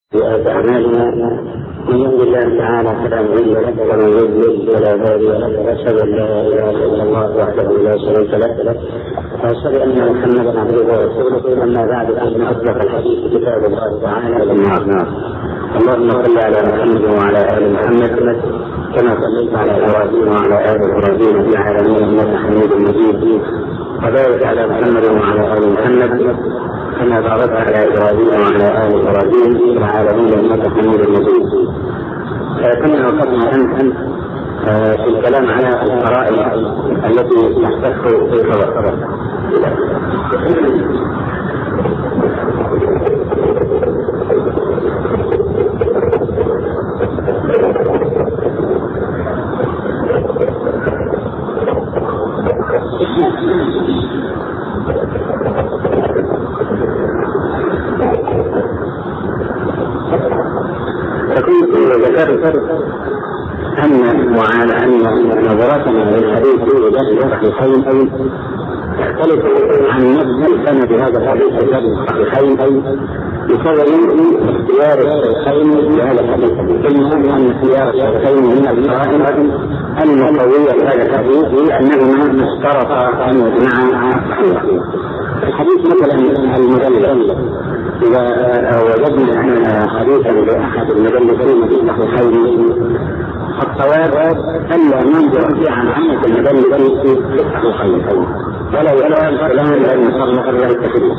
أعمالنا من يهد الله تعالى فلا مضل له ومن يضلل فلا هادي له وأشهد أن لا إله إلا الله وحده لا شريك له وأشهد أن محمدا عبده ورسوله. أما بعد فإن أصدق الحديث كتاب الله تعالى والنار. اللهم صل على محمد وعلى آل محمد كما صليت على إبراهيم وعلى آل إبراهيم في العالمين إنك حميد مجيد. وبارك على محمد وعلى آل محمد كما باركت على إبراهيم وعلى آل إبراهيم في العالمين إنك حميد مجيد. كنا وقفنا أنت في الكلام على الفرائض التي تحتف في الخبر. ذكرت أن نظرتنا للحديث في الصحيحين تختلف عن نفس السند بهذا الحديث في الصحيحين بسبب اختيار الشيخين لهذا الحديث. قلنا أن اختيار الشيخين من الفرائض المقوية لهذا الحديث لأنهما اشترطا أن يجمعا الحديث. مثلا المدلس إذا وجدنا حديثا لأحد المدلسين في الصحيحين الصواب ألا ننظر في عامة المدلس في الصحيحين ولا يلام فلان لأن يصرف الله التكليف.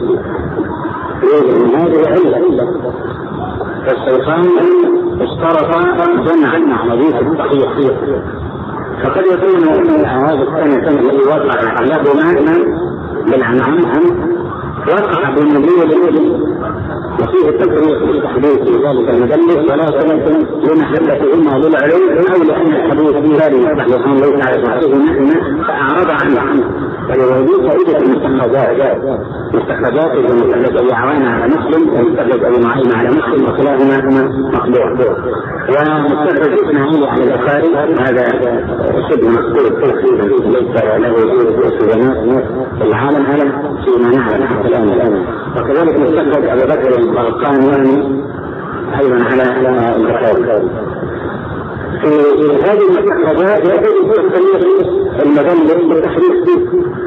من هذه علة فالشيخان اشترطا جمع حديث الصحيح، فقد يكون هذا السنة الذي وقع لهما بالعنعن وقع بالنبي وفيه التكرير في التحديث في ذلك المدلس ولا سنة لمحبة إما للعلم أو لأن الحديث في ذلك الصحيحين ليس على صحيح نحن فأعرض عنه. فلذلك فائدة مستخرجات المستخرج يعوان على مسلم ومستخرج أبي نعيم على مسلم وكلاهما مقبول. ومستخرج إسماعيل على البخاري هذا شبه مقبول ليس له سجنات العالم فيما نعلم حتى الآن. وكذلك مستخرج أبي بكر القرقاني أيضا على البخاري. في هذه المستخرجات يجب تختلف المدلس بالتحريف،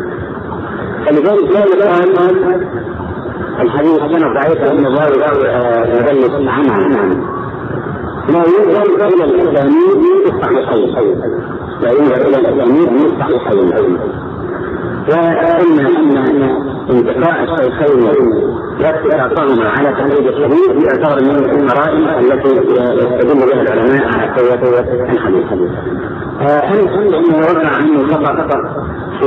فلذلك لا يقال الحديث كان ضعيفا ان مدلس عنه. لا ينظر الى الاسانيد من الصحيحين، لا ينظر الى الاسانيد من الصحيحين. وان انتقاء الشيخين واستقامة على تحريف الحديث يعتبر من الفرائض التي يستدل بها العلماء على قوة الحديث. أنا أنه وقع عنه خطأ في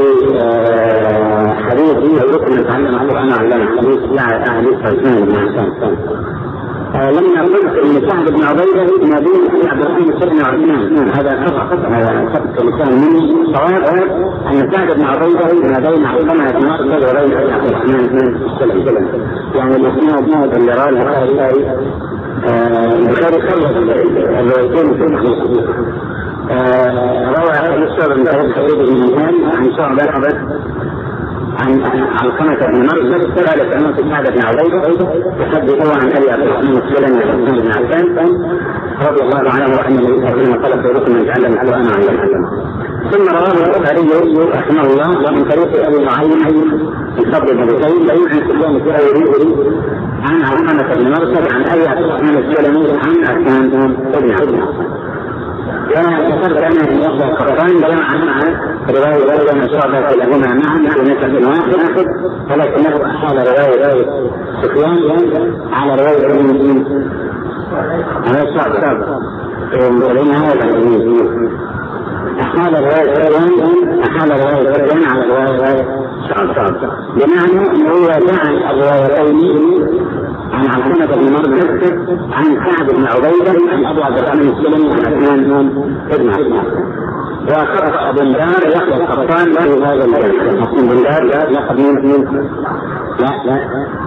حديث الركن يتعلم القرآن على حديث أحاديث عثمان بن عفان. لما قلت ان سعد بن عبيده ما بين عبد الرحمن بن عثمان هذا خطأ لسان مني. صواب ان سعد بن عبيده ما بين علقمة بن مرثد وبين عبد الرحمن بن السلم، يعني الاسناد اللي راه البخاري خلص الروايتين في الحديث. روى هذا الشعب من طريق خالد بن مهان عن شعبة عن علقمة بن مرثد سأل سألت سعد بن عبيدة يحدث عن أبي عبد الرحمن السلمي عثمان بن عفان رضي الله عنه أن النبي صلى الله عليه وسلم طلب ركن يتعلم القرآن على الحكم. ثم رواه البخاري رحمه الله من طريق أبي نعيم الفضل بن بكير عن سفيان الثوري عن علقمة بن مرثد عن أبي عبد الرحمن السلمي عن عثمان بن عفان. وذكرت أنا أن يحضر القرآن جمعا مع رواية بين شعبة لهما معا في نسب واحد، ولكنه أحال رواية سفيان على رواية ابن على شعبة ولين هذا أحال رواية سفيان على رواية شعبة، بمعنى أنه جعل الروايتين عن علقمة بن مرثد عن سعد بن عبيدة عن أبي عبد الرحمن السلمي عن عثمان بن عفان. وخطأ بن دار يحيى القطان في هذا البيت. حسن بن دار لقب من لا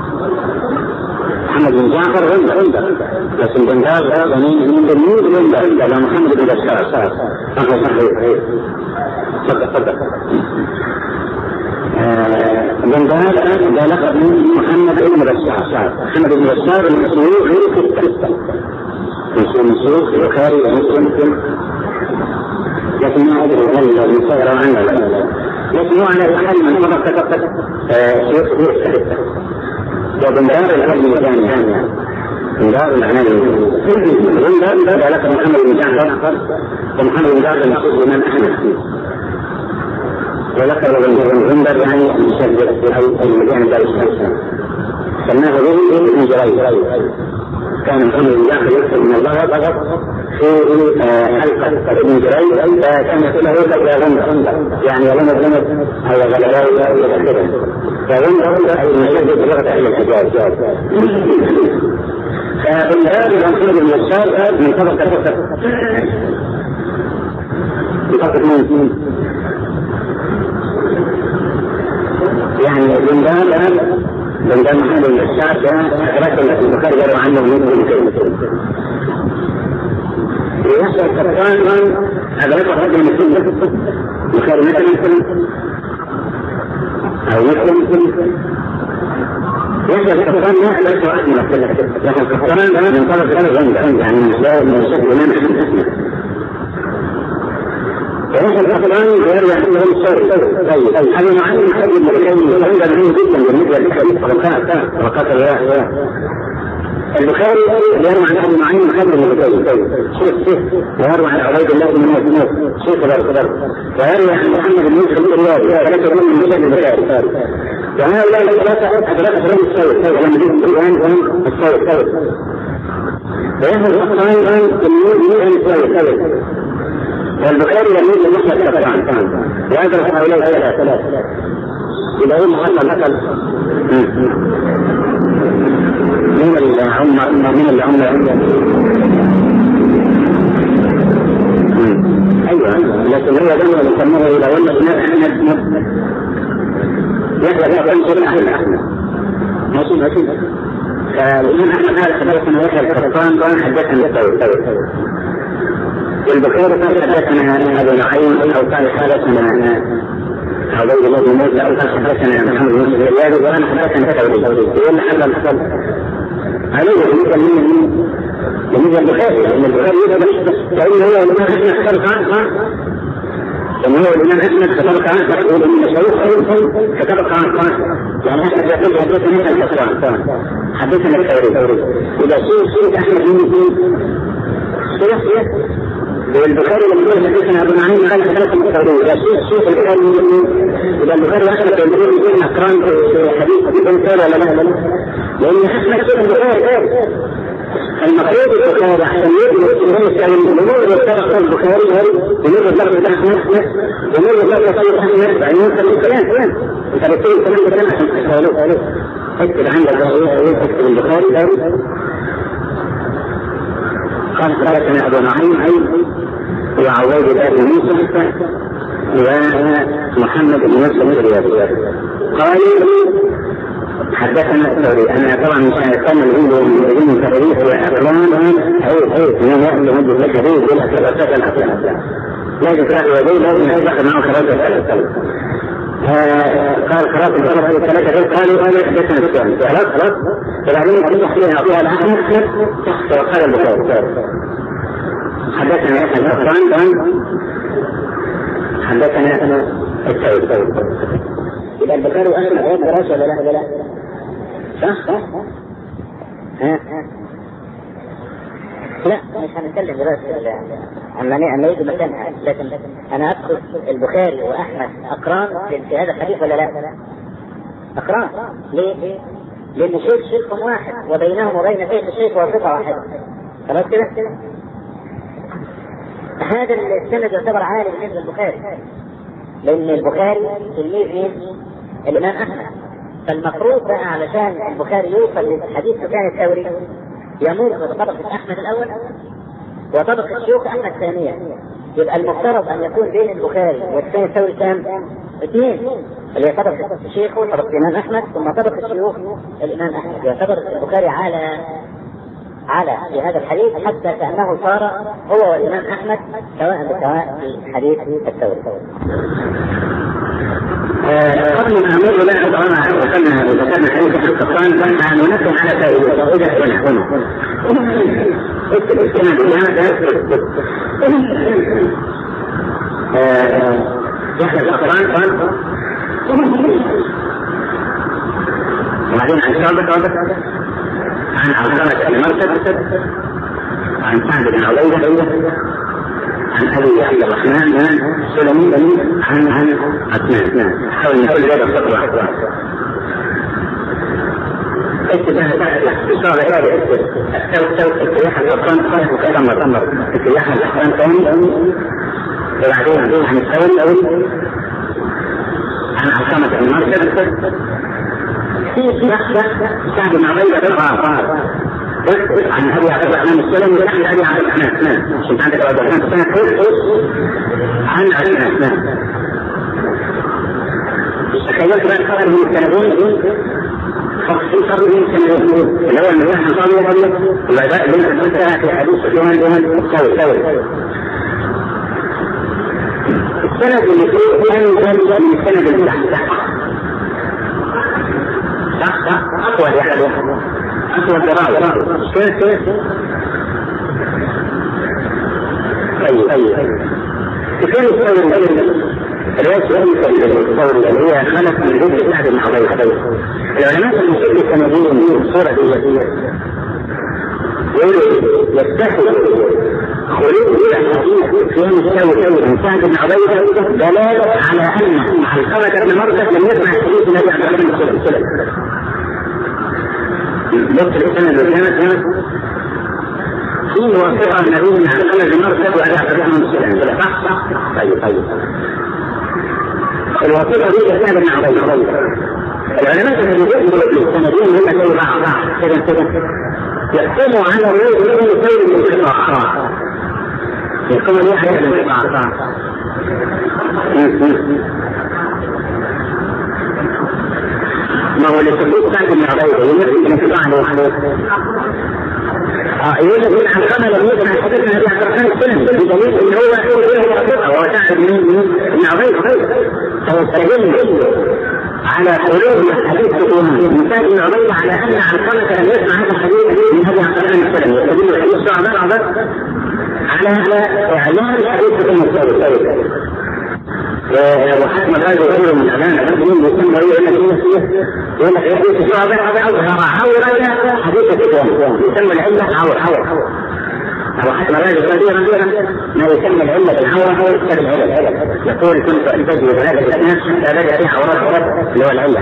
محمد بن جعفر عنده، لكن بن دار من تلميذ عنده لا محمد بن بشار. صحيح. بندار ده لقب من محمد بن بشار. محمد بن بشار المسلوق غير في الستة، مسلوق البخاري ومسلم، لكن ما أدري هل يصغر عنه، لكن هو على الأقل من طبقة شيخ غير الستة. وبندار العلم الجامع، بندار العلم بندار ده لقب محمد بن جعفر، ومحمد بن جعفر المقصود الإمام أحمد، ولقب بندر يعني المشدد أو المجانب دار الشمس، سماه به ابن جريج. كان محمد بن جعفر يكتب من الله فقط في حلقة ابن جريج، فكان يقول له يا غندر، يعني يا غندر أو غلباوي إلى آخره، فغندر أي المشدد بلغة أهل الحجاز. فبندار المنصور بن بشار من طبقة يعني بندار محمد بن بشار أدرك البخاري يروى عنه من كلمة. ويحصل كفان أدرك رجل مسلم البخاري مثلا أو مسلم، يحصل كفان ما ليس واحد من الثلاثة، لكن كفان من طرف الغندر يعني من شكل الإمام أحمد. ويحصل كفان يروي عنه الشر. طيب هذا معين يحدد الكلمة هذا مهم جدا بالنسبة لطبقات الرواية. البخاري يروي عن أبي معين محمد بن البخاري شيخ، ويروي عن عبيد الله بن مسعود شيخ كبر، ويروي عن محمد بن يوسف الرياضي ثلاثة من مجد البخاري. وهؤلاء الثلاثة أدركت رجل السوء لما جئت الآن هم السوء، ويأخذ أصلا تلميذ من السوء، والبخاري لم يجد محمد كفران وأدرك هؤلاء الثلاثة. إذا هم حصل من العمر أيوة، لكن هو دائما يسموه إذا ولد الإمام أحمد يحيى بن أحمد ماشي. فالإمام أحمد هذا حدثنا يحيى القطان حدثنا الثوري، والبخاري قال حدثنا أبو نعيم أو قال حدثنا عبيد الله بن موسى أو قال حدثنا محمد بن يوسف الرياضي، وأنا حدثنا الثوري. يقول حصل عليه بالنسبة للبخاري، لأن البخاري يقول هو الإمام أحمد اختلف عنه، لأن هو الإمام أحمد اختلف عنه فيقول إن المشايخ اختلف عنه، يعني أحمد يقول حدثنا الكفران حدثنا الثوري. إذا سئل أحمد من سيح والبخاري لما يقول حدثنا أبو نعيم قال حدثنا الثوري، إذا سئل البخاري إذا البخاري أحمد يقول أقران في حديث مثال ولا لا، لأن أحمد سئل البخاري المفروض البخاري عشان يدرس الأمور يتبع البخاري ويمر بلغة أحمد ويمر بلغة طيب أحمد يعني يوصل للكلام أنت بتقول الكلام ده عشان تسأله اكتب عندك اكتب البخاري قال حدثنا أبو نعيم وعبيد الله بن موسى ومحمد بن يوسف الرياضي قال حدثنا الثوري. أنا طبعا مش هنستنى نقول من تاريخ الأقلام من يأخذ مدة الحديث إلى ثلاثة الأقلام لازم تراجع يديه لازم يصبح معه ثلاثة. قال خلاص الثلاثة قالوا حدثنا الثوري خلاص فبعدين أصبح فيها الأحمد وقال البخاري حدثنا يحيى القطان حدثنا الثوري. إذا البخاري وأحمد غير دراسة ولا لا؟ صح؟ لا مش هنتكلم دلوقتي عن يجي مكانها، لكن أنا أدخل البخاري وأحمد أقران في هذا الحديث ولا لا؟ أقران ليه؟ لأن شيخهم واحد وبينهم وبين شيخ الشيخ واسطة واحدة. خلاص كده؟ هذا السند يعتبر عالي بالنسبة للبخاري، لأن البخاري تلميذ مين؟ الإمام أحمد. فالمفروض بقى علشان البخاري يوصل لحديث سفيان الثوري يمر بطبقة أحمد الأول وطبقة شيوخ أحمد الثانية، يبقى المفترض أن يكون بين البخاري والسفيان الثوري كام؟ 2 اللي هي طبقة الشيخ وطبقة الإمام أحمد ثم طبقة شيوخ الإمام أحمد. يعتبر البخاري على في هذا الحديث حتى كأنه صار هو والإمام أحمد سواء بسواء في حديث الثوري. قبل ما أمر لا طالما ذكرنا حديث ابن قطان ننبه على فائدة هنا يحيى القطان وبعدين عن شعبة عن علقمة بن مرثد عن سعد بن عبيدة عن أبي عبد الرحمن السلمي عن عثمان. حاول نقول هذا الخطوة اتصال إلى اتجاه القطان تمر اتجاه القطان ثاني وبعدين عن الثوري عن علقمة بن مرثد في سعد بن عبيدة عن أبي عبد الرحمن السلمي عن أبي عبد الرحمن عشان عندك عبد الرحمن عن عثمان. تخيلت بقى الخبر من السنتين خصوصا من السنتين اللي هو المريح القاضي والعباء اللي انت قلتها في حديث سفيان ثوري. السند اللي فيه أنزل من السند اللي تحت أقوى يعني أقوى الدراجة كيف تكون الثوري اللي هي خلق من جزء سعد بن عبيدة. العلماء المسلمين السنديين من الصورة دي يستحق خروج الحديث في مستوى من سعد بن عبيدة دلالة على أن علقمة بن مرثد لم يسمع الحديث الذي عبد الله بن سلم. بس الإسلام الإسلام في وافقة نبي عن علقمة بن مرثد وعلى عبد الله بن سلم. صح؟ طيب الوافقة دي سعد بن عبيدة. العلماء الذين يقولوا السندين هم زي بعض كذا يحكموا على الرجل من سير الانقطاع. يحكموا ليه على الانقطاع؟ ما هو اللي تقول سعد بن عبيدة يمثل الانقطاع عليه. يقول لك عن قمل يسمع حديثنا ابي عبد الرحمن السلمي بدليل ان هو وهو سعد بن عبيدة فيستدل على خروج حديث من سعد بن عبيدة على ان علقمة لم يسمع هذا الحديث من ابي عبد الرحمن السلمي. يستدل حديث الصعبان على اعلان حديث الثوري. وحكم هذا يقول من اعلان المسلمين يسمى يقول لك حديث الصعبان عور حديث الثوري يسمى العله عور. وحكم هذا كثيرا ما يسمى العله بالعور هو يسمى العله. يقول كنت انتج بهذا الاسناد حتى بدا في عورات اللي هو العله.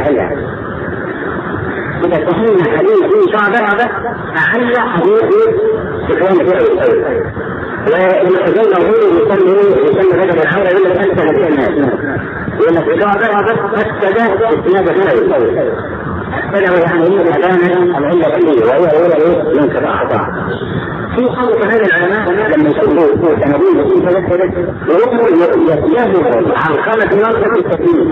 إذا فهمنا حديث صعبان أعلى حديث سفيان الثوري. والحزين الغير يسمى بدل العورة يقول لك أنت للكلمات يقول لك إذا ضرب فسد اسناد الثوري فله يعني هي الأدانة العلة فيه وهي الأولى الانقطاع. في حالة هذا العلماء لما يشوفوا سندين في كذا وهم يهدوا عن خامة النصر في التكليف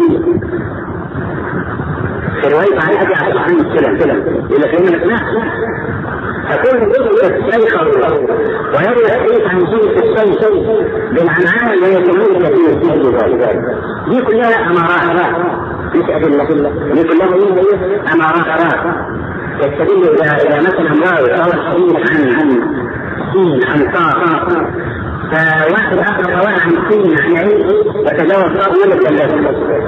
في رواية عن أبي عبد الرحمن السلمي يقول لك إننا فكل الشيخ ويروي الحديث عن سيد الشيخ بالعنعان ويسمون كثير دي كلها أمارات مش أدلة. دي كلها أمارات يستدل إلى مثلا راوي أو الحديث عن سين عن طاق فواحد آخر رواه عن سين عن عين وتجاوز طاق يولد ثلاثة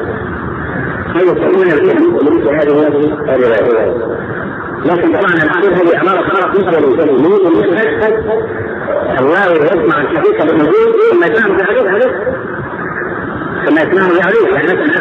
يسمون الكلمة هذه الرواية. لكن طبعا الحديث هذه أمارة خلق مثل الإنسانيين الله يسمع الحديث بالنزول ثم يسمعه بعريف ثم يسمعه بعريف يعني مثلا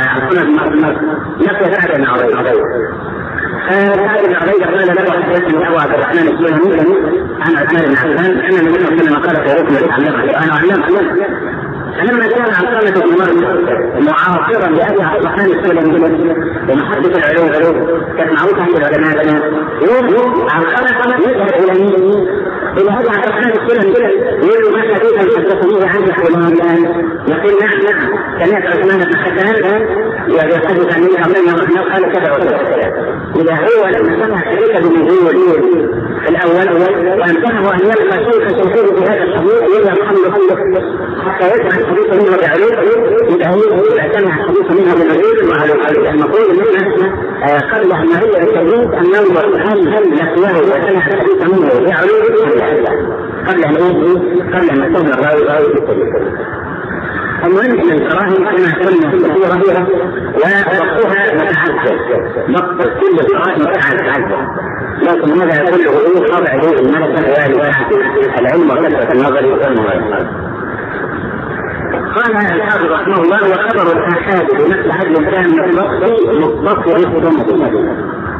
نفس سعد بن عبيدة سعد بن عبيدة قال له حديث من أبو عبد الرحمن السلمي عن عثمان بن عفان أن النبي صلى الله عليه وسلم قال في ركن أنا أعلم فلما كان علقمة بن مرثد معاصرا لأبي عبد الرحمن السلمي ومحدث العلوم كان معروف عند العلماء يقول علقمة يذهب إلى أبي عبد الرحمن السلمي يقول له ما حديث حدثني عن فلان الآن يقول نعم سمعت عثمان بن حسان يحدث عن النبي صلى الله عليه وسلم قال كذا وكذا. إذا هو لما سمع حديث بالنزول في الأول وأمكنه أن يلقى شيخا في هذا الحديث يلقى حتى يسمع الحديث منه بعلوم يبقى هي اعتمد حديث منها بالرجل وعلى المفروض ان احنا قبل ان نهي التجديد ان ننظر هل لقياه واعتمد حديث منه يعرض قبل ان نكون الراوي بالتجديد. المهم ان الكراهه كما قلنا كثيره ووقتها متعدد، نقص كل الكراهه متعدد، لكن هذا كله خاضع له الملكه والعلم وكثره النظر والمراجعه. قال الحافظ رحمه الله: وخبر الآحاد بنفس عدل كان مطلق السند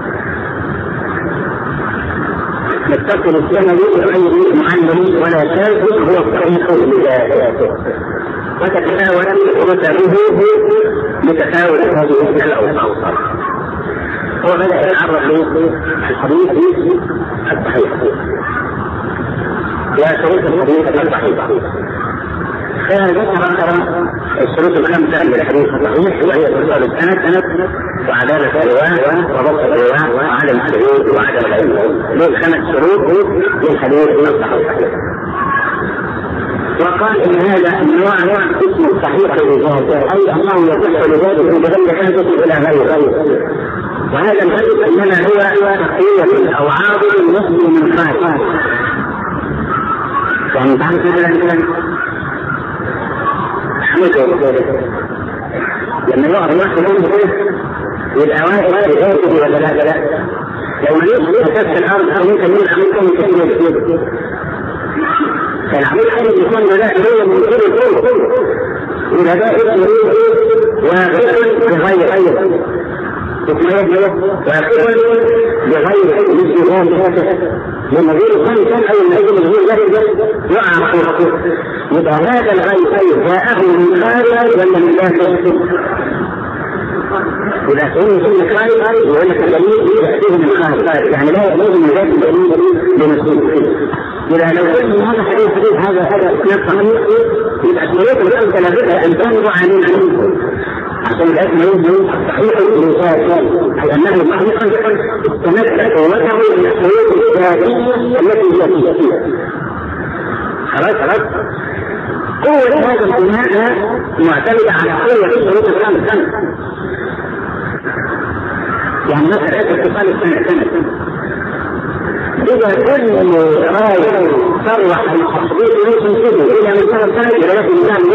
متصل السند غير معلم ولا شاذ هو الصحيح بذاته، وتتفاوت رتبه بتفاوت هذه الأوصاف. هو بدأ يتعرض للحديث الصحيح وشروط الحديث الصحيح، فذكر الشروط الخمسة للحديث الصحيح وهي اتصال السند وعدالة الرواة وضبط الرواة وعدم الشذوذ وعدم العلم. دول 5 شروط للحديث الصحيح. وقال ان هذا النوع اسم صحيح لذاته، اي انه يصح لذاته بغير حاجه الى غيره، وهذا الحديث انما هو تقويه او عاضل يخلو من خارج. يعني بعد لما يقع الواحد منه يبقى واحد ذاته ولا لا؟ لو ما يسكت الارض او ممكن يعمل كثير فالعمل حاجه يكون لا هو من كله إذا ده اسمه وغير بغير اسمه وغير بغير مثل لما غير خمسا أو المعيد الغير يقع خلقه، يبقى هذا الغير جاءه من خارج ولا من داخل؟ إذا كان من خارج يقول لك الدليل يأتيه من خارج، يعني لا لازم يجاب الدليل بمسؤول. إذا لو قلت هذا حديث هذا نفسه يبقى الشروط الخمسة لابد أن تنظر عن عشان الاسم يوجد صحيح لذاته، أي أنه صحيحا استمد قوته من الشروط الذاتية التي هي فيها. خلاص قوة هذا البناء معتمدة على قوة الشروط الخمسة. يعني مثلا اتصال السنة إذا كل راي صرح التصديق يمكن كده إلى مستوى الثاني إلى نفس الإسلام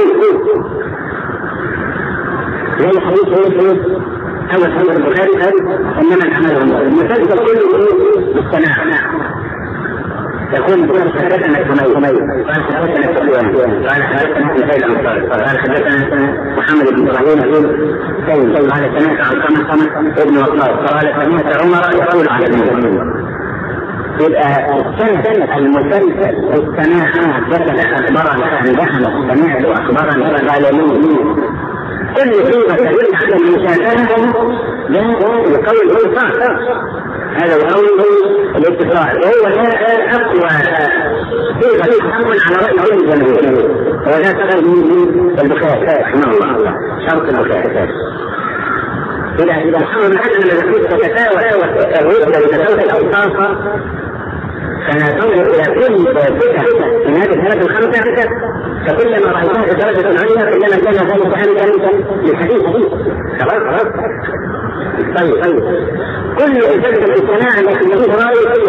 زي حديث أول حديث البخاري إنما العمل المثال كله بالسماع. يكون بكل حدثنا حميد قال حدثنا سفيان قال حدثنا سهيل الأنصاري قال حدثنا محمد بن إبراهيم قال سمعت علقمة ابن وقاص قال سمعت عمر يقول على المؤمنين. يبقى السنة المسلسل السماع حدثنا أخبرنا أنبأنا سمعت وأخبرنا قال مين كل صيغة تدل على المشاهدة لا يقول الإنصاف، هذا يقول الاتصال، وهو لا أقوى صيغة تحمل على رأي الجمهور، ولا تخرج من البخاري رحمه الله شرط البخاري. إذا حصل معنا أن تتفاوت الرتبة بتفاوت الأوصاف فننظر إلى كل صفة من هذه الثلاث الخمسة، فكلما رأيناه بدرجة عليا كلما كان ذلك حاملا للحديث. خلاص طيب كل جلسة الصناعة التي يجب رأي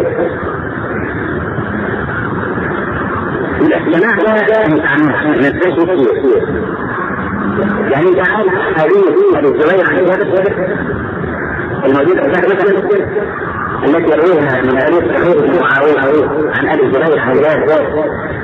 الصناعة لا نتباشر فيه. يعني انت عارف هذه الزوايا الموجودة مثلا التي يرويها من أبي الصحيح عن أبي الزبير عن ذلك،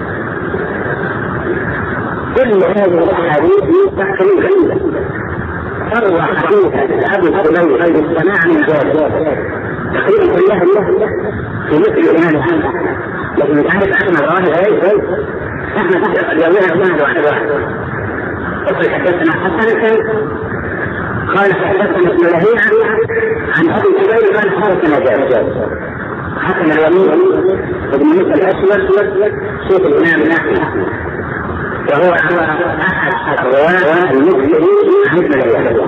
كل هذه الأحاديث تقريبا تروى حديثا أبي الزبير بالسماع من ذلك تقريبا كلها في مثل الإمام أحمد. لكن تعرف أحمد رواه أحمد يرويها واحد قل حدثنا حسن قال حدثنا ابن لهيعة عن أبي الزبير قال حدثنا جابر حسن اليمين ابن موسى الأسود شيخ الإمام أحمد، وهو أحد الرواة المكثرين عن ابن لهيعة.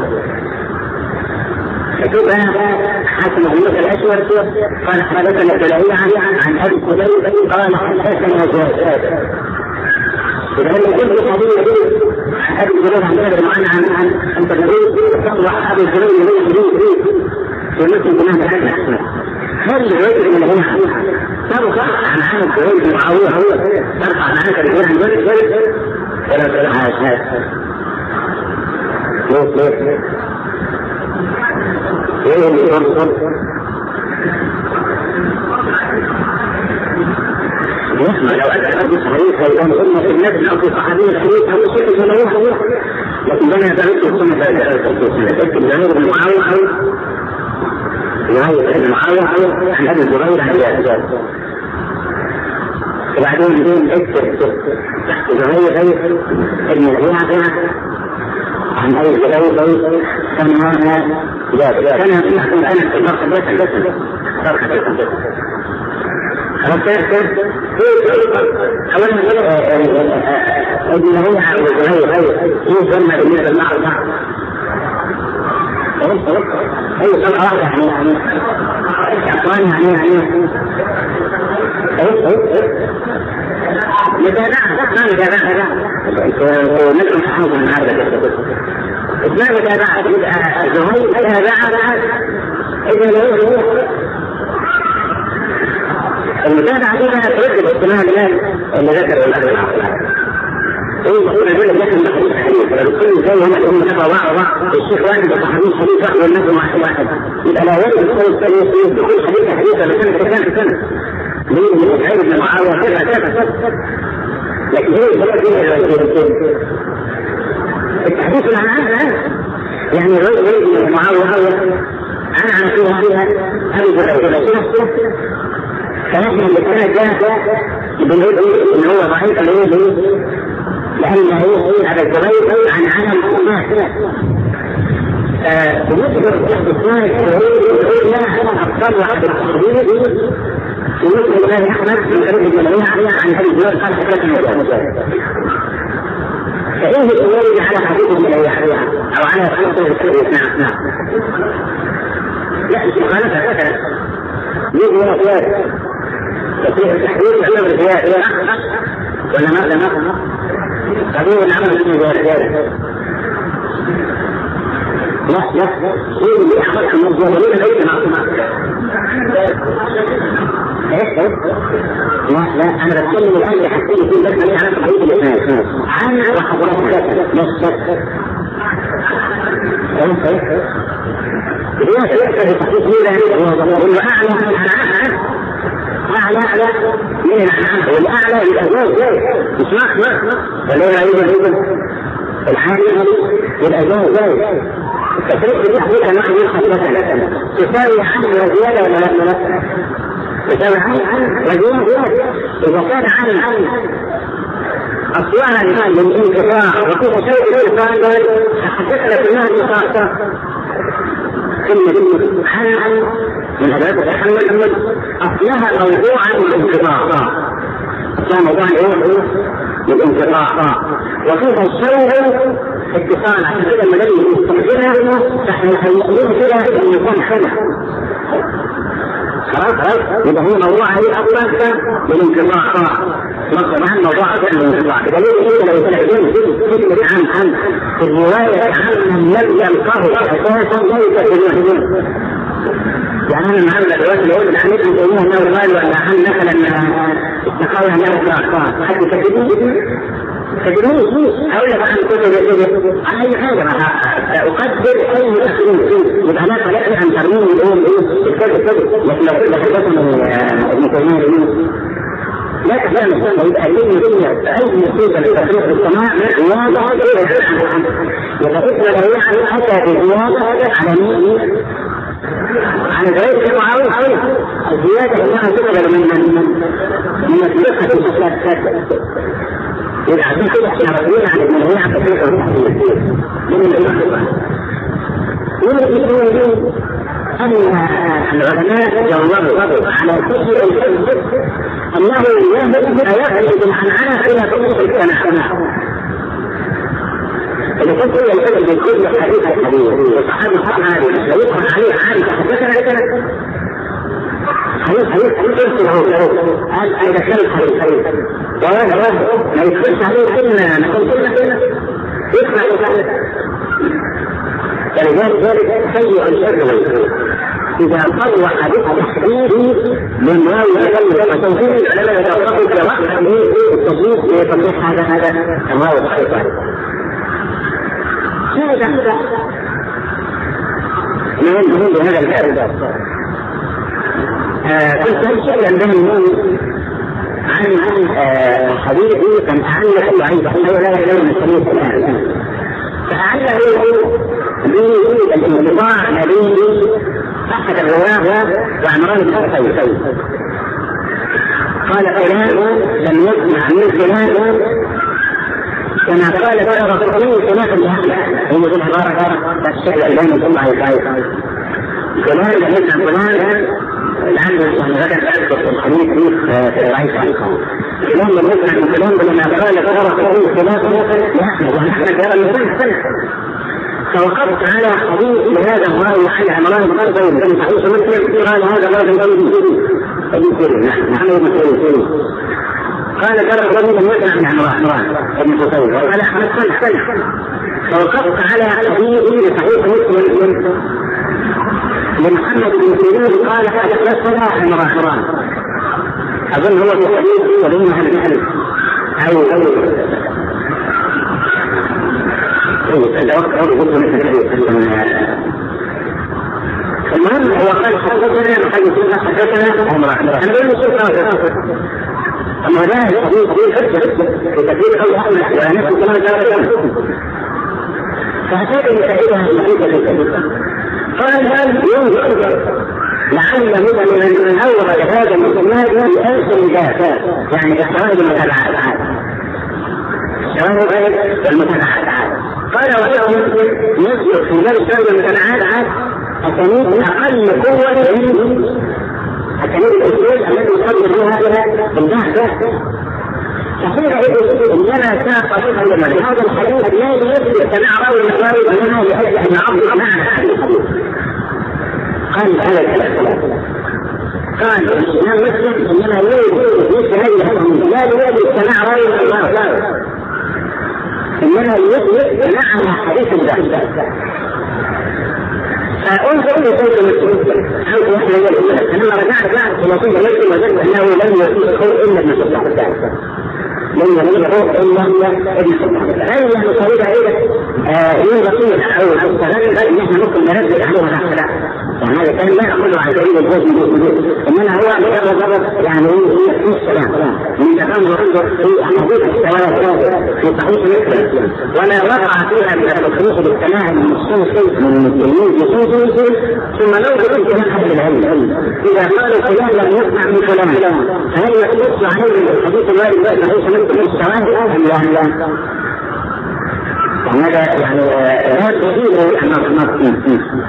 فشوف حسن بن موسى الأسود قال حدثنا ابن لهيعة عن أبي الزبير قال حدثنا جابر. إذا لم يكن في حديث عن أبي الزبير عن جابر عن النبي تطلع أبي الزبير في مثل كمان الحديث هل الرجل اللي هنا ترفع عن عن الزبير معاوية ترفع عن عنك الزبير عن جابر ولا ترفع هذا ليه اللي يرفض يسمع لو أدى حديث حديث هيكون أمة النبي أو في صحابين الحديث أو شيء جميع لكن بنا يتعرض السنة تأكد جميع بن معاوية أو معاوية عن أبي الزبير عن جابر وبعدين اكتب تحت زبير ابن ربيعة عن أبي الزبير كان معنا جابر كان يحكم أنا في فرق بس أولا ابن ربيعة والزبير يسمى بالنسبة للمعركة أي صنع واحدة يعني متابعة ما متابعة ونحن نحاول من هذا ما متابعة الزهير متابعة إذا لو المتابعة دي ترد الاهتمام اللي ذكر الأخير يقول يقول لك نحن الحديث زي هم بعض الشيخ واحد وصحابين حديث واحد والناس واحد يبقى لا يجب يكون الثاني يقول حديث لسنة ليه من العلم من معاوية كذا لكن هي التحديث العام يعني غير معاوية أنا فيها أبي جرير فنحن السنة جاء بنقول إن هو ضعيف لأنه على الزبير عن عالم الناس بنذكر الاستثناء الشهير لا أفضل واحد التحديد في مثل الله أحمد من طريق الجمعية عن أبي الزبير قال حكاية مجاهد فإيه الأولي على حديث الجمعية أو على خلطة السوري نعم لا استخالفة مثلا يجب هنا قيادة تصريح التحديد يعمل القيادة ولا ماذا قبيل العمل بالقيادة لا شيء اللي أحمد عن الظاهرين ليس معصومات لا أنا بتكلم الآن لحسين يكون بس عليه على تحديد الإسلام عن وحضرات نفسك الرياض يحتاج تحديد ميلا أعلى من الأعلى والأعلى الأجاز مش ولا يجب الحالي الأجاز التفريق بالتحديد أن نحن يلحق تساوي عن وزيادة ولا لا تساوي عن وزيادة إذا كان عن أصلها الآن للانقطاع وكيف شيء الانقطاع حدثنا في الله الانقطاع كلمة عن من أدوات محمد أصلها موضوعا للانقطاع كان موضوعا للانقطاع وفيها الشيء اتصال عشان كده لما نجي نستخدمها نحن نحييه كده ان يكون حمى خلاص يبقى هو موضوع هي اصلا بالانقطاع طبعا موضوع الانقطاع بدليل لو تلاقيين كلمه عن في الروايه عن من لم يلقاه اساسا لا يكذبون يعني انا النهارده دلوقتي لو قلت عن ابن تيميه انه قال ولا عن مثلا استقال عن الانقطاع حد كذبني أقول لك عن كتب عن أي حاجة أقدر أي تقريب يبقى لا طريقة عن ترميم الكذب لكن لو كنت حدثنا ابن تيمية لا تفهم يبقى ليه أي مصيبة لتفريق السماع واضح يبقى اسمه لو يعني أتى بزيادة على مين عن غير المعروف الزيادة إنها تقبل من الثقة في الشهادة إذا عشان كده احنا راضيين عن المنهي عن تفريق التحديد من الإمام يقول أن العلماء جربوا على كل الحديث أنه يهدف العنعنة إلى تطبيق السماع إذا كنت هي الفرق بين كل حديث والصحابي الصحابي لو يقرأ عليه عالي تحدثنا حديث قلت له قال أنا دخلت حديث ما يدخلش عليه كلمة نقول كلمة يسمع ذلك سيء الشر إذا صرح بالتحديد من راوي أقل وتوجيه العلماء يتوقفوا في وقت التجديد لتصحيح هذا الراوي الصحيح. هذا من بهذا الباب كنت أشياء عن حديثي كان أعلق ضعيفا لا يعلم الحديث الآن فأعلق بالانقطاع ما بين أحد الرواه وعمران بن حسين قال فلان لم يسمع من فلان كما قال ترى فلان خلاف لهذا هي مثل عبارة الشيء الذي يطلع عليه فلان لم يسمع فلان لعله يعني غدا تأكد الحديث في الضعيف عنكم فلان لم يسمع من فلان لما قال ترى فلان خلاف لأحمد ونحن نرى من سنة فوقفت على حديث لهذا الراوي على عمران بن حسين بن صحيح مسلم قال هذا الرجل محمد بن سيرين قال ترى الرجل لم يسمع من عمران بن حسين وقال احمد سنة فوقفت على حديث صحيح مسلم لمحمد بن سيرين قال حدثنا عمران اظن هو في حديث وبين اهل المهم هو قال حدثنا عمران أما لا الحديث في تكبير أو أحد ونفس كما جاء فهذه فائدة الحديث قال ينظر لعل من أول هذا المسلمات بألف مجافات يعني الشواهد المتابعات الشواهد المتابعات قال وله يسلك في باب الشواهد المتابعات أسانيد أقل قوة من أسانيد الأسود التي يصدر بها البحث فحينئذ إنما ساق هذا الحديث لا يثبت سماع راوي الراوي إنما لأجل أن يعرض معنى هذا الحديث قال هذا الكلام قال الإمام مسلم إنما يريد مثل هذه الحديث لا يريد سماع راوي الراوي إنما يثبت معنى حديث البحث فأنظر لسيد المسلم حيث نحن نقول أنما رجعت إلى سيد المسلم وجدت أنه لم يقول إلا ابن سبحانه وتعالى لم يقول إلا ابن سبحانه وتعالى هذه المصاريف ينبغي أو الصلاة إن نحن ممكن نرد عليها هكذا يعني هذا كان لا يقول عن سبيل الجزم إنما هو مجرد يعني في السلام من تنظر في أحاديث الشواهد في صحيح مسلم ولا وقع فيها من التصريح بالسماع المخصوص من التلميذ يسوس ثم لو قلت أحد العلم إذا قالوا فلان لم يسمع من فلان فهل يقص عليه الحديث الوارد صحيح مسلم في الشواهد أم لا؟ هذا يعني لا تزيد النص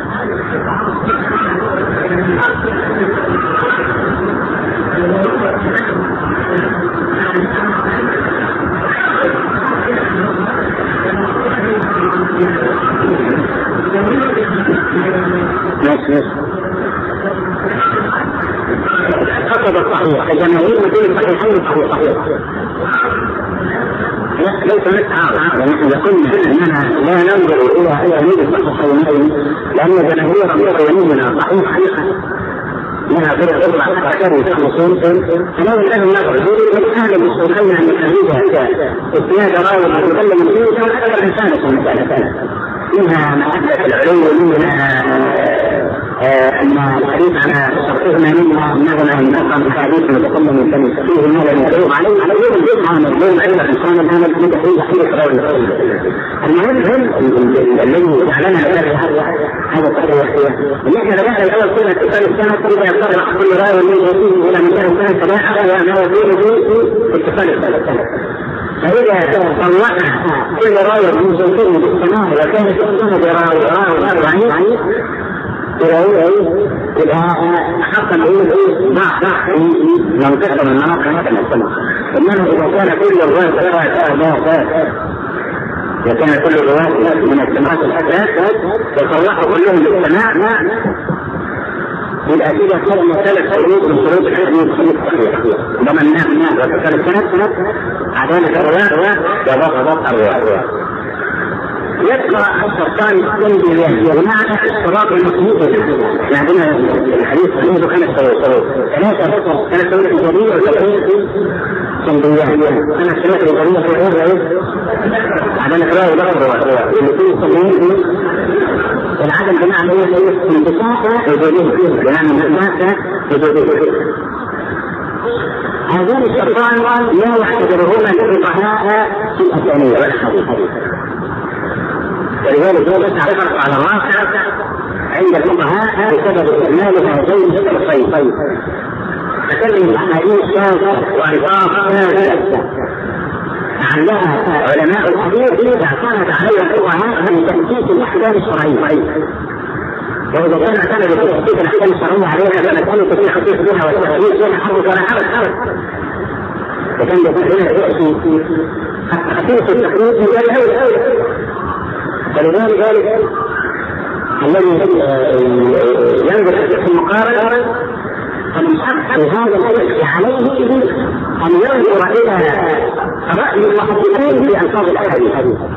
فقد الصحيح الجماهير مثل الصحيحين صحيح ليس نتعارض ونحن قلنا اننا لا ننظر الى ايامين الصحيحين لان جماهير يميننا صحيح حقيقه لها غير اطلع فكروا في الخصوص فلا ينتهي النظر من اهل الصحيحين ان يخرجها اسناد راوي يتكلم فيه اكثر من ثالث المساله منها محبه العلو منها أن الحديث على شرطهما منها أنهما نظم حديث متكلم من فمه فيه ما لم يدعوه عليه الجزء عن الظلم أيضا إنسان الآن في تحرير حديث راوي المهم الذي جعلنا هذا التحرير إن إحنا بدأنا الأول كنا اتصال السنة كل يصرح كل راوي من يأتيه إلى مكان السنة فلا وما يقول في اتصال السنة فإذا طلعنا كل راوي من جنسين بالسماء وكانت السنة براوي ضعيف إذا حقا نقول ضعف لو تقدم المناطق هكذا السماء إنما إذا كان كل الرواية وكان كل الرواية من السماوات الأساس يصلحوا كلهم بالسماء إذا كان 3 شروط من شروط الحكم ضمناه وذكر السند عدالة الرواة وضبط الرواة. يبقى الشرطان السنديان بمعنى الصراط المسلوك. عندنا الحديث عنده 5 شروط، 3 شروط إيجابية و3 سنديان. أنا الشروط الإيجابية في عدالة الرواة وضبط الرواة اللي كل سنديان العدم بمعنى انتفاع وجوده بمعنى انتفاع وجوده. هذان الشرطان لا يعتبرهما الفقهاء في الأسانيد والحديث، ولذلك هو تعرف على الواقع عند الفقهاء بسبب استعمال هذين الشرطين. تكلم عن هذه الشاذة وألفاظ شاذة علها علماء الحديث اعتمد عليها الفقهاء من تأسيس الأحكام الشرعية. وإذا كان اعتمد في تأسيس الأحكام الشرعية عليها فمسألة في خصيص بها والتحديث بها حرب ولا حرب. وكان يأتي خصيص التحديث من الأول. ولذلك الذي ينظر في المقارنة فالحق هذا الشيء عليه أن ينظر إلى رأي المحدثين في ألفاظ الحديث،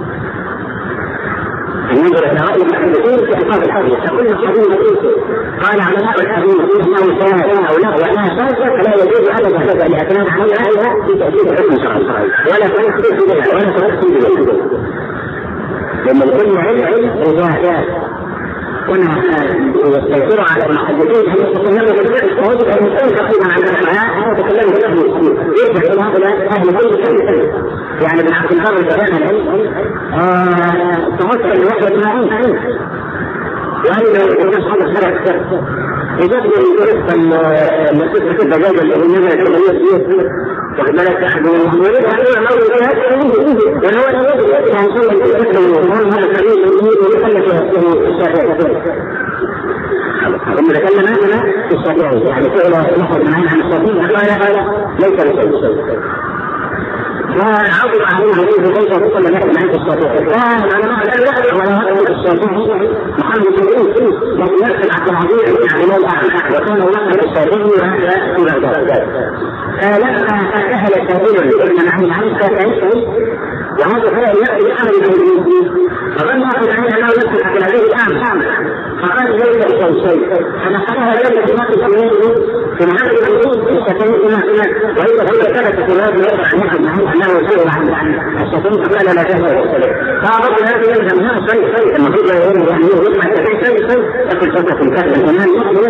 أن ينظر إلى رأي المحدثين في ألفاظ الحديث. فكل حديث قال علماء الحديث أنه شاذ أو لا ولا شاذ فلا يجوز أبدا الاعتماد عليها في تأثير الحكم الشرعي ولا تنسب بها ولا تنسب بها. لما يكون علم رجال كنا يستيقظوا على المحدثين أن يتكلموا بالفعل فوجد أن يكون تقريبا عن العلماء أن يتكلموا بالفعل يرجع إلى هؤلاء أهل العلم. يعني ابن عبد البر كان العلم تمثل الوحدة المعين وأيضا الناس هذا الشرع يجب يرفع المسجد الدجاجة اللي هو نزل وقبلت أحد المحمولين وأنه مولد بها ونوى أن يجب أن يكون الإسلام هذا السبيل ويخلف الشافعي. ثم تكلم في الشافعي يعني فعل نحو معين عن الشافعي قال ليس بشيء. فعرض عليه عليه كيف تصل نحو معين الشافعي. فالعلماء لا ولا الشافعي محمد بن لكن يرسل عبد العزيز بن عبد الله الأعلى وكان ينظر الشافعي وهذا في بغداد. فلما سهل سائل ابن معين عن الشافعي وهذا فعل يأتي بأمر الجنود فظن أخذ عنه أنه يدخل عبد العزيز الآن فقال ليس شيء فنقلها لما تناقض أمره في محمد الجنود الشافعي وإذا هو ثبت في هذا الوضع عن يحب معين أنه سئل عن الشافعي فقال لا جهل فأردت هذا يلزم هذا شيء المفروض لا يقول يعني يسمع الشافعي شيء يقول فتح الكتب الإمام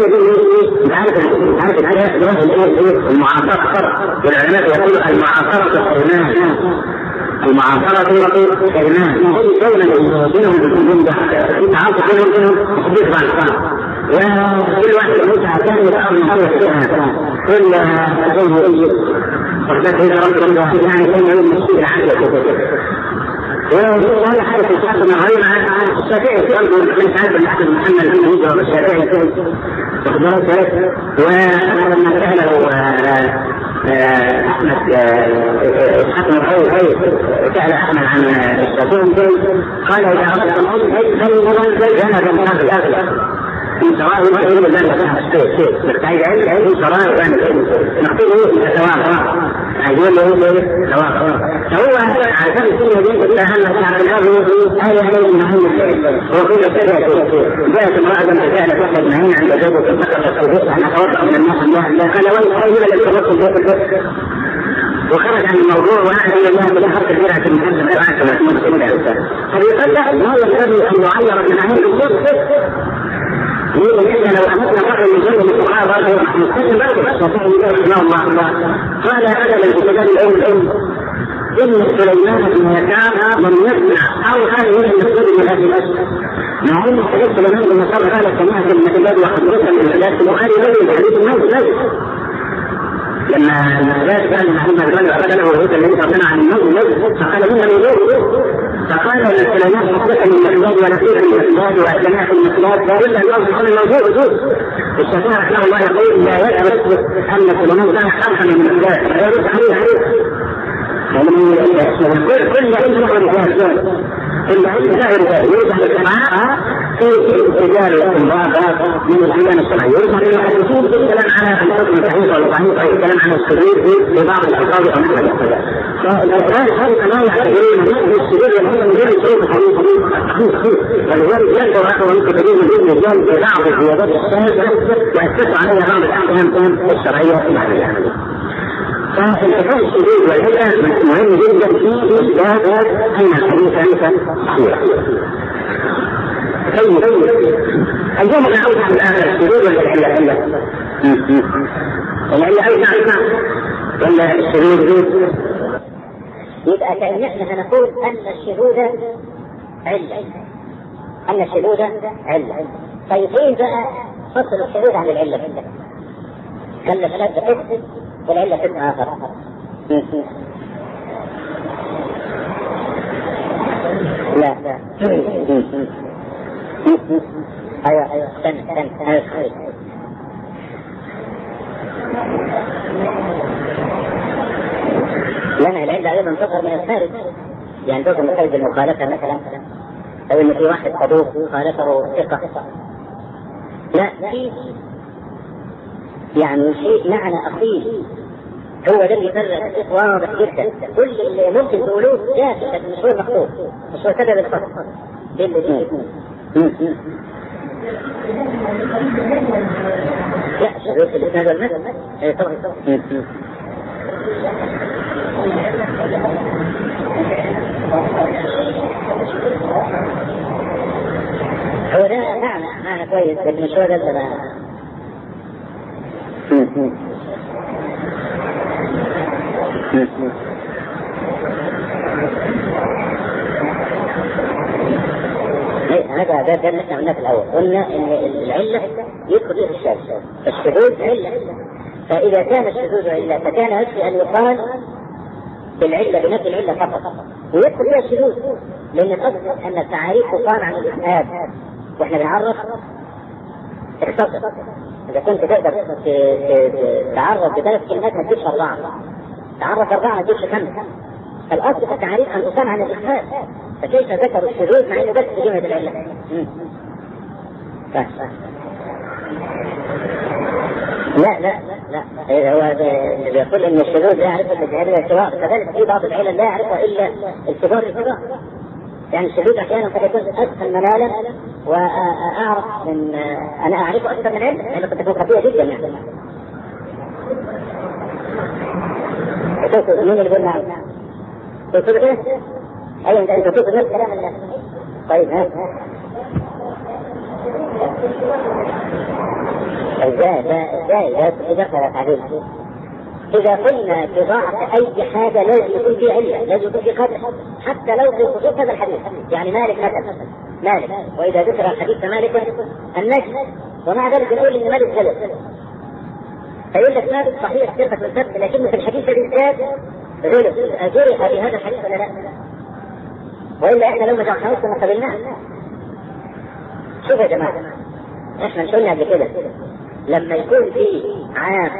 عارف المعاصرة والعلماء يقولوا المعاصرة حرمان المعاصرة حرمان ما هو كونا بينهم بالجملة في تعاطف بينهم حديث عن الصلاة وكل واحد يرجع ثاني يتأمل كل شيء وقدت إذا ربك يعني كان يقول المسجد العادة وهذا حاجة في الشخص من غير عن الشافعي في أرض من تعرف الأحد محمد بن هجرة الشافعي وقدرت ولما سأله أحمد حكم الحوض سأل أحمد عن الشافعي قال إذا أردت العلم فلنظر من هذا الأغلى من سواء وإن ذلك شيء يحتاج علم سواء نقتله سواء يقول له سواء فهو عشان السنة دي اتهمنا شعب الأرض أهل عليه المهم وكل سنة جاءت امرأة تسأل واحد معين عند زوجة الفقر أن أتوقع من الناس الله قال وين أين التوصل وخرج عن الموضوع وأعلم الله بلحظة كبيرة في المحزن وأعلم فيقال له ما ينبغي أن يعير من عين الجزء لأن لو أمتنا مرة من جنة الصحابة نستخدم برضه الشافعي رحمه الله قال هذا الكتاب الأول إن سليمان بن يسار لم يسمع أو هذا من المسجد من هذه الأشياء مع أن حديث سليمان بن يسار قال سمعت المسجد وحضرتها من الحديث البخاري غير الحديث الموت لما الناس كان محمد بن أرسله وهو الذي أرسل عن الموت فقال منها الوجود فقال سليمان حدث من المسجد ونسير المسجد وأجماع المسجد إلا الله سبحانه الموجود الشافعي رحمه الله يقول لا يثبت أن سليمان كان أرحم من المسجد لا يرد عليه كل علم له رجال كل علم له رجال يوجد الجماعة في رجال واستنباط من الأحكام الشرعية يظهر أن الأصول الكلام على الحكم صحيح ولا ضعيف أو الكلام على السرور في بعض الألفاظ أو مثل هذا. فالأفعال الحقيقة لا يعتبرون مثل السرور ولا من غير شيء صحيح ولذلك يبدو أخوة المكتبين من الرجال ببعض الزيادات الشاذة ويأسسوا عليها بعض الأحكام الشرعية المعنية. فالتفاء الشديد والعلة مهم جدا في إثبات أن الحديث صحيح. طيب اليوم نعود عن الشذوذ ولا العلة؟ العلة أوسع ولا الشذوذ؟ يبقى كأن احنا هنقول أن الشذوذ علة، أن الشذوذ علة. طيب إيه بقى فصل الشذوذ عن العلة؟ خلى ثلاث قسم والعلة قسم آخر. لا ايوه استنى لأن العلة أيضا تظهر من الخارج، يعني تظهر من خارج المخالفة مثلا، أو إن في واحد صدوق خالفه ثقة. لا في يعني شيء معنى أصيل هو ده اللي يفرق واضح جدا. كل اللي ممكن تقولوه جاهز لكن مش هو المخطوط، مش هو سبب الفرق بين الاثنين. لا شذوذ في الإسناد والمتن طبعا. هو ده معنى كويس لكن مش هو ده اللي هذا اللي احنا قلناه في الاول. قلنا ان العله يدخل فيها الشاذ، الشذوذ عله. فاذا كان الشذوذ عله فكان يكفي ان يقال بالعله بنفس العله فقط ويدخل فيها الشذوذ، لان الاصل ان التعاريف تقام عن الاسناد واحنا بنعرف اختصر. اذا كنت تقدر تعرف بثلاث كلمات ما تجيبش اربعه، تعرف اربعه ما تجيبش خمسه. الاصل في التعريف ان تقام عن الاسناد، فكيف ذكروا الشذوذ مع انه بس في جمله العله؟ لا هو يقول ان الشذوذ لا يعرفه الا الكبار، كذلك في بعض العلل لا يعرفها الا الكبار. يعني الشذوذ احيانا قد يكون اسهل منالا واعرف من انا اعرفه اكثر من علم، لانه قد تكون خفيه جدا. يعني مين اللي يقول نعم؟ تقول ايه؟ ايوه انت تقول نفس كلام الناس. طيب ازاي دخل الحديث؟ اذا قلنا بضعف اي حاجه لازم يكون في عله، لازم يكون في قدر، حتى لو في خصوص هذا الحديث. يعني مالك مثلا، مالك واذا ذكر الحديث مالك النجم، ومع ذلك نقول ان مالك غلط، فيقول لك مالك صحيح ثقة بالثبت، لكن في الحديث بالذات غلط. اجرح في هذا الحديث ولا لا؟ والا احنا لو ما جرحناهوش ما قبلناه. شوف يا جماعه، احنا مش قلنا قبل كده لما يكون في عام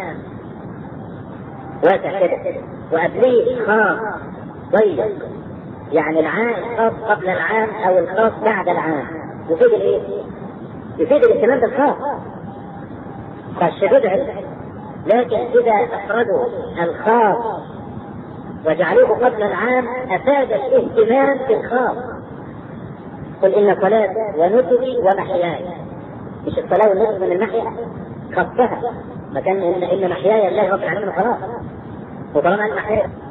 واسع كده وقبليه خاص ضيق، يعني العام الخاص قبل العام او الخاص بعد العام، يفيد الايه؟ يفيد الاهتمام بالخاص، فالشذوذ علة. لكن اذا افردوا الخاص وجعلوه قبل العام افاد الاهتمام بالخاص. قل ان صلاتي ونسكي ومحياي، مش الصلاه والنسك من المحيا، خصها فكان ان محياي الله رب العالمين خلاص، وطالما ان محياي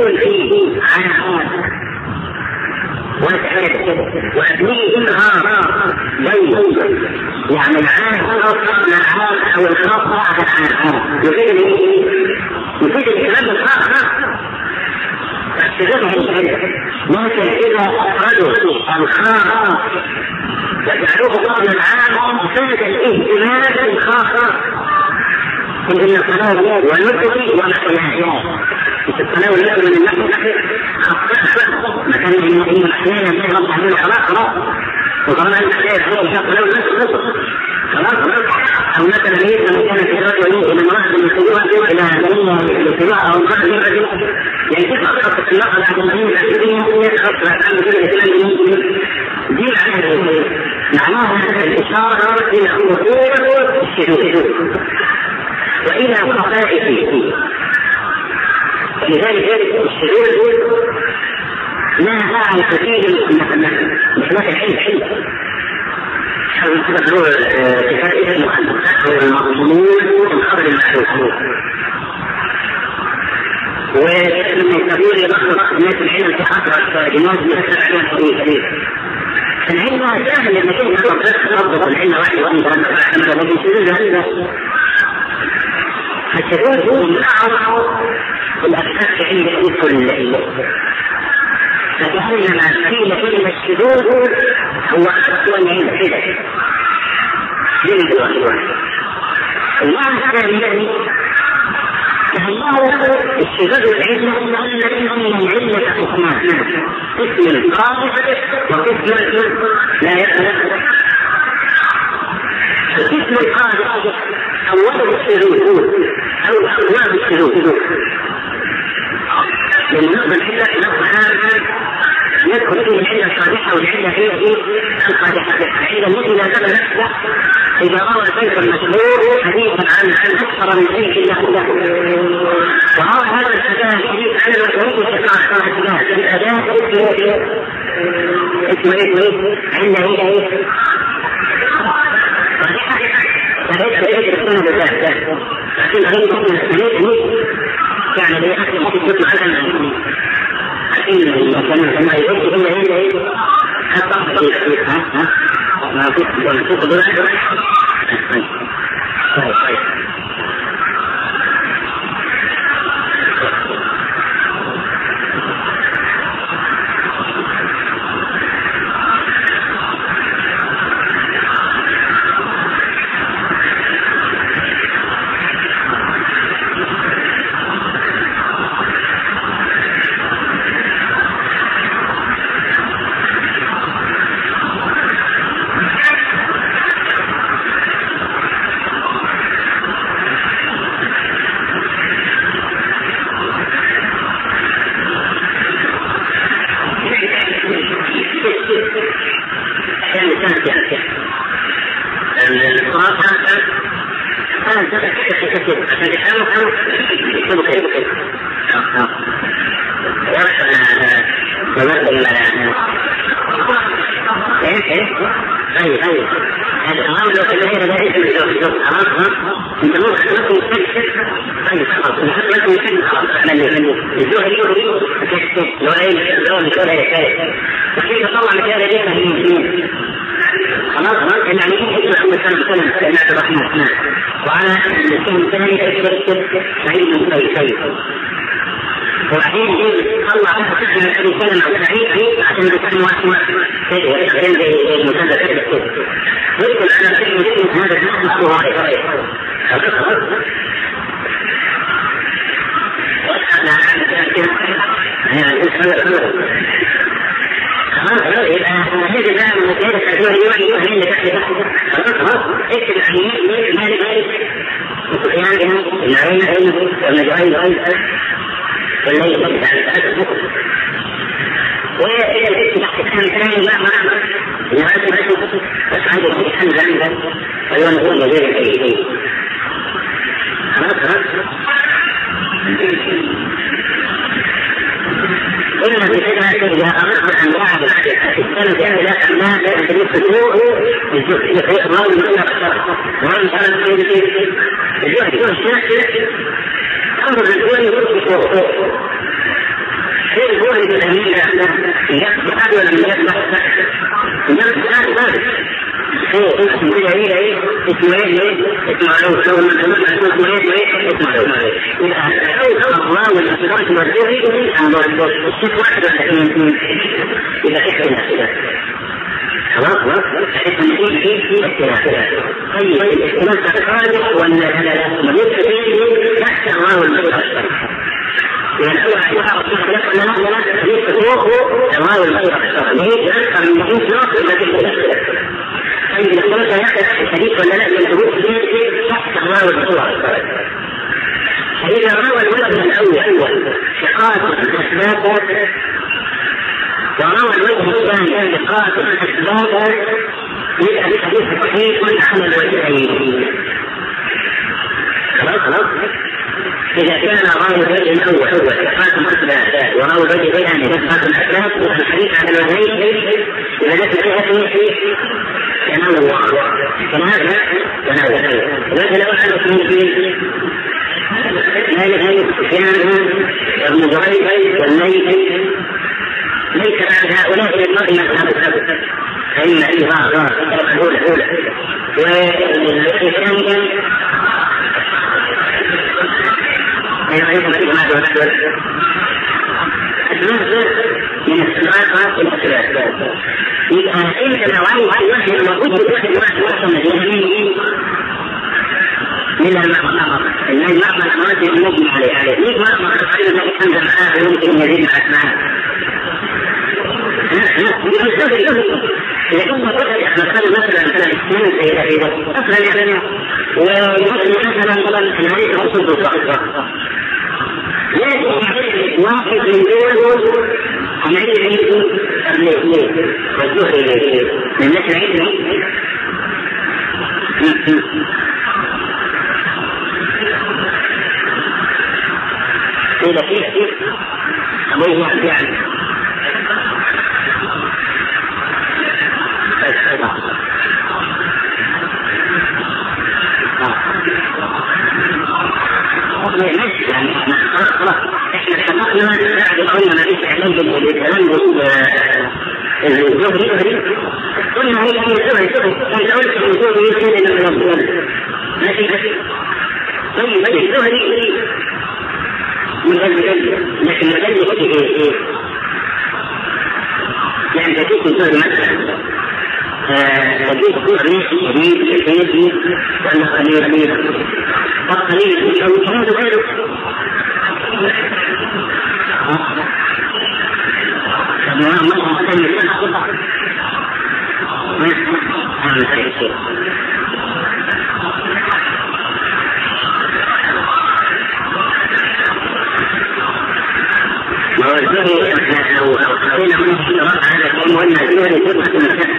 يكون فيه عام وفيه إظهار بين يعني العام أوصل من العام أو الخاص بعد العام يفيد الكلام الخاص فاستغلها العلم. لكن إذا أفردوا الخاص وجعلوه قبل العام فاد الاهتمام بالخاص من الصلاة والنسك والحياة. الصلاة والنسك من النحو مثلا إن الأحيان يجب أن تعمل خلاص وطبعا الأحيان هو الصلاة والنسك خلاص. أو مثلا لما كان في الرجل إلى مرأة يسلوها إلى يسلوها أو امرأة الرجل يعني تخصص النقل بعد المدينة الأسلامية تخصص عن كل الإسلام دي معناها الإشارة إلى خطورة الشذوذ وإلى خفائفه. ولذلك الشذوذ لا أعرف فيه مثل الحلم تقدروا كفاية المخلوقات والمضمون الخبر المحروف ولما يستطيع يضخ الناس العلم في حضرة جنود يأثر عليها حديث العلم سهل لما كان يضبط العلم واحد وأن لكن الشذوذ هو من أعرف الأساس عند كل فكأنما قيل كلمة الشذوذ هو أسوأ من الحدث المعنى الثاني كأنه الشذوذ العلة أن العلة قسمان قسم قاطع وقسم لا يقبل. القسم القاطع أوله الشذوذ أو أبواب الشذوذ لأن نقبل الحدة يدخل فيه العلة الصالحة والعلة هي القادحة. العلة التي لا زال نفسه إذا روى شيخ المشهور حديثا عن أكثر من شيء إلا عنده وروى هذا الأداء الحديث عن المشهور في الأداء اسمه علة هي صالحة فليس بأجر السنة بالذات لكن غير من السنة يعني لأخذ ممكن يطلع عنها كما يقول هي حتى ما في وعلى الاسم الثاني سعيد وبعدين طلع رسالة مع سعيد عشان يسموا اسمه زي المسدس يدخل على اسم هذا الاسم هو يبقى هذا بقى من مكانة الأدوار اليوم اللي تحت خلاص اكتب العينين مالك وسفيان جنب العين والنجعين والليل وإذا الاسم تحت الحمد ثاني لا مرحبا نهاية بس عندي الحمد عنده ويوم نقول مدير الأيدي خلاص إن بسبب إذا أردت أن يعرف السنة بأهلها أنها لا تدرسه الجهد يقرأ من أكثر وأن كان في الجهد يكون الشيء أمر الجهد يكون هل هو الأمير يقبح ولا من يقبح؟ يقبح ذلك اسمه ايه؟ اسمه معروف. لو اسمه معروف. إذا الله والأسرار والدوري الشيء واحد إذا اختلاف خلاص اسم في اختلاف. طيب الاختلاف الخالق ولا لا تحت الله والأسرار لأن هو أحياء الخلق ولا يفتوه الله والأسرار ليه يذكر من جنس ناصر لكن طيب الاختلاف يحدث الحديث ولا لا يفتوه تحت الله والأسرار. فإذا روى الولد الأول ثقات الأسباب وروى الوجه الثاني ثقات الأسباب يبقى الحديث صحيح على الوجهين. خلاص إذا كان راوي الوجه الأول ثقات الأسباب وراوي الوجه الثاني ثقات الأسباب الحديث على الوجهين إذا جاءت الوجه تنوع هذا الوجه الأول على اثنين مالك سفيان ابن جريج والليث ليس بعد هؤلاء المرء مذهب فإن الإظهار الأولى والثانية من الصراط الأسباب. يبقى أنت لو عايز واحد المفروض واحد من المعمر الأمراض المجمع عليه ليه معمر الخير الذي كان معاه يمكن يزيد مع اسماء إذا كنت تقول إحنا قال مثلا الإسلام سيدة أصلا يعني ومثلا الحديث رسول الله لكن واحد من دول عملية ليه والزهري من نشر علمي قيل فيه أبوه يعني يعني خلاص احنا اتفقنا بعد قلنا ما فيش اعلان بالكلام الزهري قلنا هي الزهري انت قلت الزهري يمكن ان ماشي طيب الزهري من الجلد لكن الجلد ايه يعني تجيك الزهري مثلا تجيك الزهري شديد ولا قليل فقليل او كمان غيره ووزنه أو قيل من الشرع هذا الكلام وأن الزهري تبقى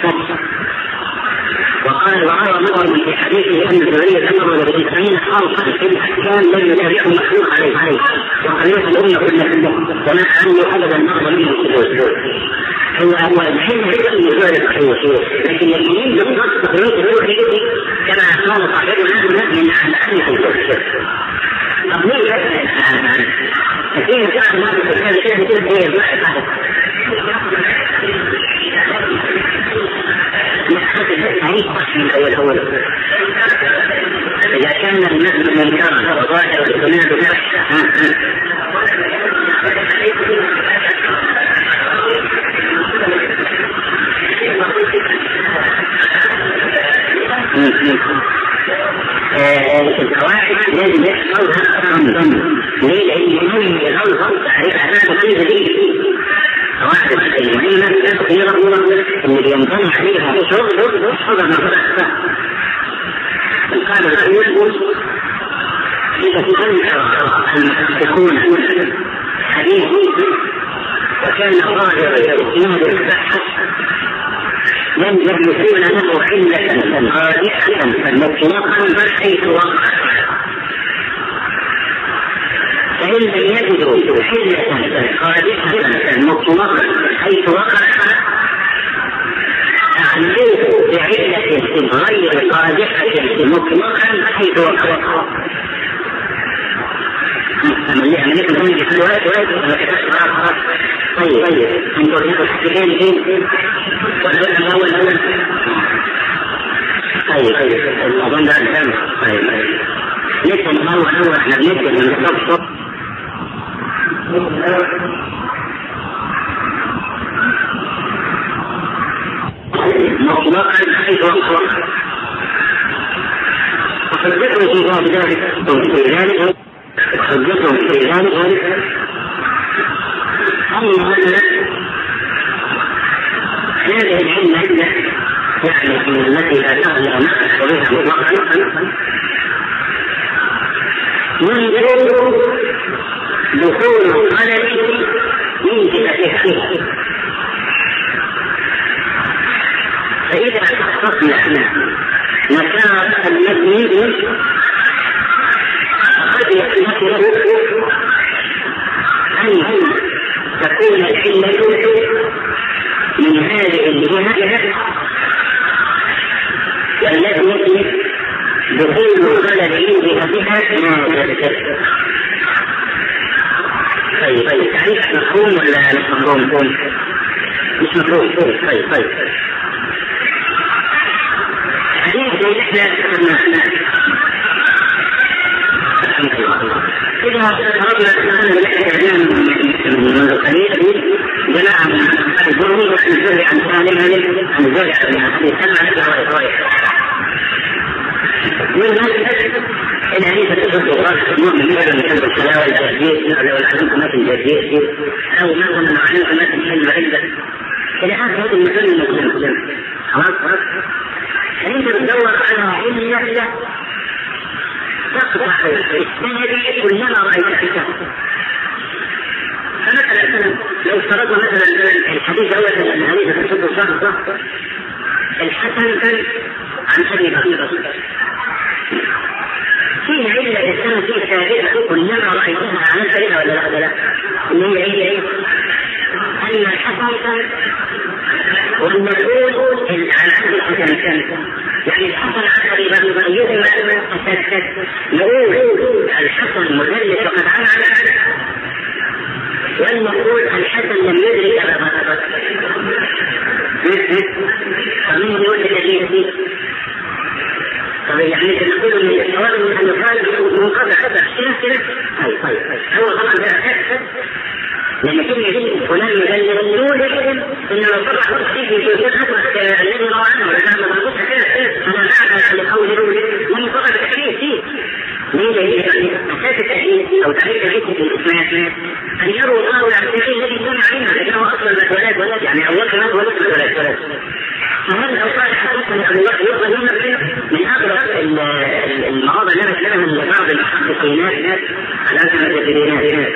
وقال وروى مطعم في حديثه أن الزهري ذكر ب90 حرفا في الأحكام لم يتابعه مخلوق عليه وقالت الأمة كلها وما عنه أبدا مر منه السجود هو الحين يقول الزهري صحيح لكن المؤمنين بالضبط تقريبا الزهري كما قال صاحبنا من على أهل الزهري أقول كثير كان ما هذا كان يقول ايه الواحد من اول اذا كان النسب من كان ظاهر والسناد القواعد لازم يحصلها ضمن ليه؟ لأن يظهر تعريف هذا غير جديد قواعد المهمة الأخيرة اللي ينبني عليها شغل حضر نظرة القاعدة الأول إذا كنت المحققون حديث وكان ظاهر الإسناد المبحث لم يبلغون له علة راجحة مطلقا حيث وقع فإن لم يجدوا علة راجحة مطلقا حيث وقع أعلوه بعلة غير راجحة مطلقا حيث وقع أما اللي أمنيكم هم يجب الوقت طيب انظر ناخذ حاجتين ولا الاول طيب اظن ده الكلام. طيب لسه الاول احنا بنبدا من الصف مطلقا حيث وقع وحجتهم في ذلك حجتهم في ذلك أن هذه العلة يعني التي لا تغلق نفسك بها مطلقا ينظر دخول الخلل من جهتها. فإذا حققنا مسار المبني قد يحتمل أن تكون العلة من هذه الجهة التي دخول خلل عندها بها نادرة. طيب تعريف مفهوم ولا مش مفهوم؟ مش مفهوم. طيب حديث زي احنا إذا أردنا أن نحن منذ قليل جماعة من أهل الظلم وعن الزهر عن سالم عن الزهر عن سلمى من الحديث تجد الراس نوع من كلب الحلاوة الجاهلية لو العلم ما في الجاهلية أو مثلا علم ما في الحلم عندك إلى آخر هذه المثل خلاص فأنت بتدور على علة تقطع السند كلما رأيتها. فمثلا لو افترضنا مثلا الحديث أول الحديث تشد الصح الحسن عن أبي بكر فيه علة السند فيه ثابتة كلما رأيتها عملت بها ولا لا؟ اللي هي أن الحسن والمسؤول عن عبد الحسن يعني الحسن عن أبي بكر يجب نقول الحسن مدلس وقد عمل والمسؤول الحسن لم يدرك أبا بكر. فمن يقول الذي طيب يعني نقول من الجواب أن يقال منقطع كده. طيب هو طبعا لما كلمة فلان يدلل يولد إنه لو طبع التصحيح يكون أدرك الذي روى عنه ولكن ما تقولش كده أنا بعد لقول يولد لم يطبع التحريف فيه. ليه؟ أساس التحريف أو تعريف الحكمة في الإسلام أن يروي الله عن الشيء الذي سمع عنه لكنه أصلا الولد يعني أول كمان ولد فهل لو قال حدثنا أبو بكر يقبل من أغرب المواضع اللي أنا أتكلمها من بعض المحققين على أساس المجددين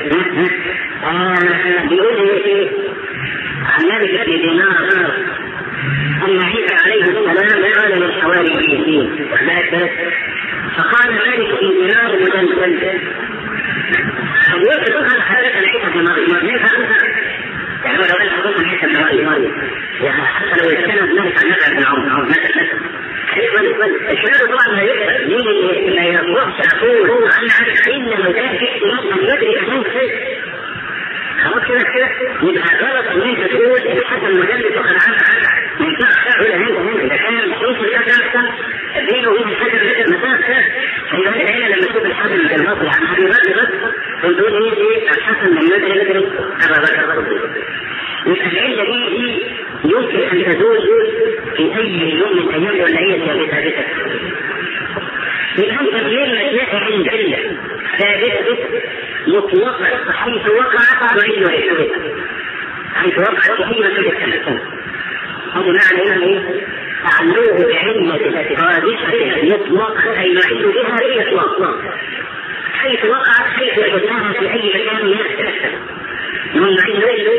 بيقول لي عن مالك بن دينار أن عيسى عليه السلام قال للحواريين فقال مالك بن دينار مدلل فبيقول تظهر حدثنا عيسى بن مريم يعني لو قال حدثنا عيسى بن مريم حتى لو يتكلم مالك عن نفع بن عمر مثلا الشباب طبعا لا يقبل ليه لا يروحش أقول أنا عارف إلا لو كان في احتمال من يدري أنه شيء خلاص كده يبقى غلط ان انت تقول الحسن مجلد وقد عمل ما ينفعش تقول هنا اذا كان الحروف الاخر بينه وبين الحسن مسافه فيبقى هنا لما تشوف الحسن الباطل عن ابي بكر تقول ايه الحسن لم يدرك ابا بكر. يبقى العله دي يمكن ان تزول في اي يوم من الايام ولا هي ثابته. يبقى انت غير ما جاء عند عله ثابته مطلقا حيث وقعت وعيد وعيد حيث وقعت وعيد وعيد هذا معنى ايه؟ تعلوه بعلة رادشة مطلقا أي نعيد بها بإطلاق حيث وقعت حيث وجدناها في أي مكان يختلف من نعيد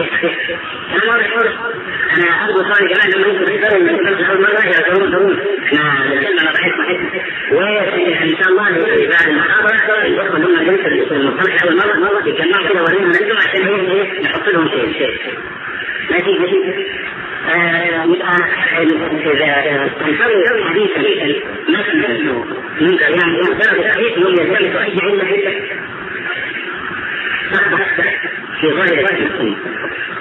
أنا أرجو صار جماعة لما يجب يقرأوا من أول مرة يرجعون أنا لسلنا بحث وإن شاء الله بعد المحاضرة الأخوة لما جلسة المصطلح أول مرة يتجمعوا كده وريهم نجم عشان نحط لهم شيء ماشي يبقى إذا تنفروا حديثا مثلا منك يعني درجة الحديث يوم يلتمس أي علة تصبح في ظاهر السنة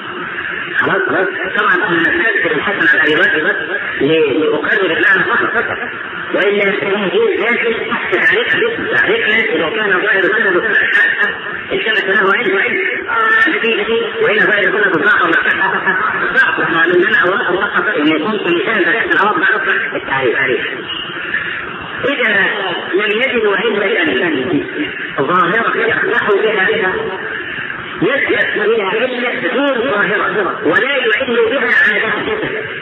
خلاص. طبعا انا نذكر الحسن على ابي بكر لاقرر المعنى فقط، والا يجوز لكن احسن عليك اذا كان ظاهر سند التمس له علم وإن ظاهر سند ضعف من منع وقف ان يكون في لسان ذات العرب معروف التعريف. إذا لم يجدوا علما ظاهرة يخلق بها يثبت بها علة غير ظاهرة ولا يعل بها عادة،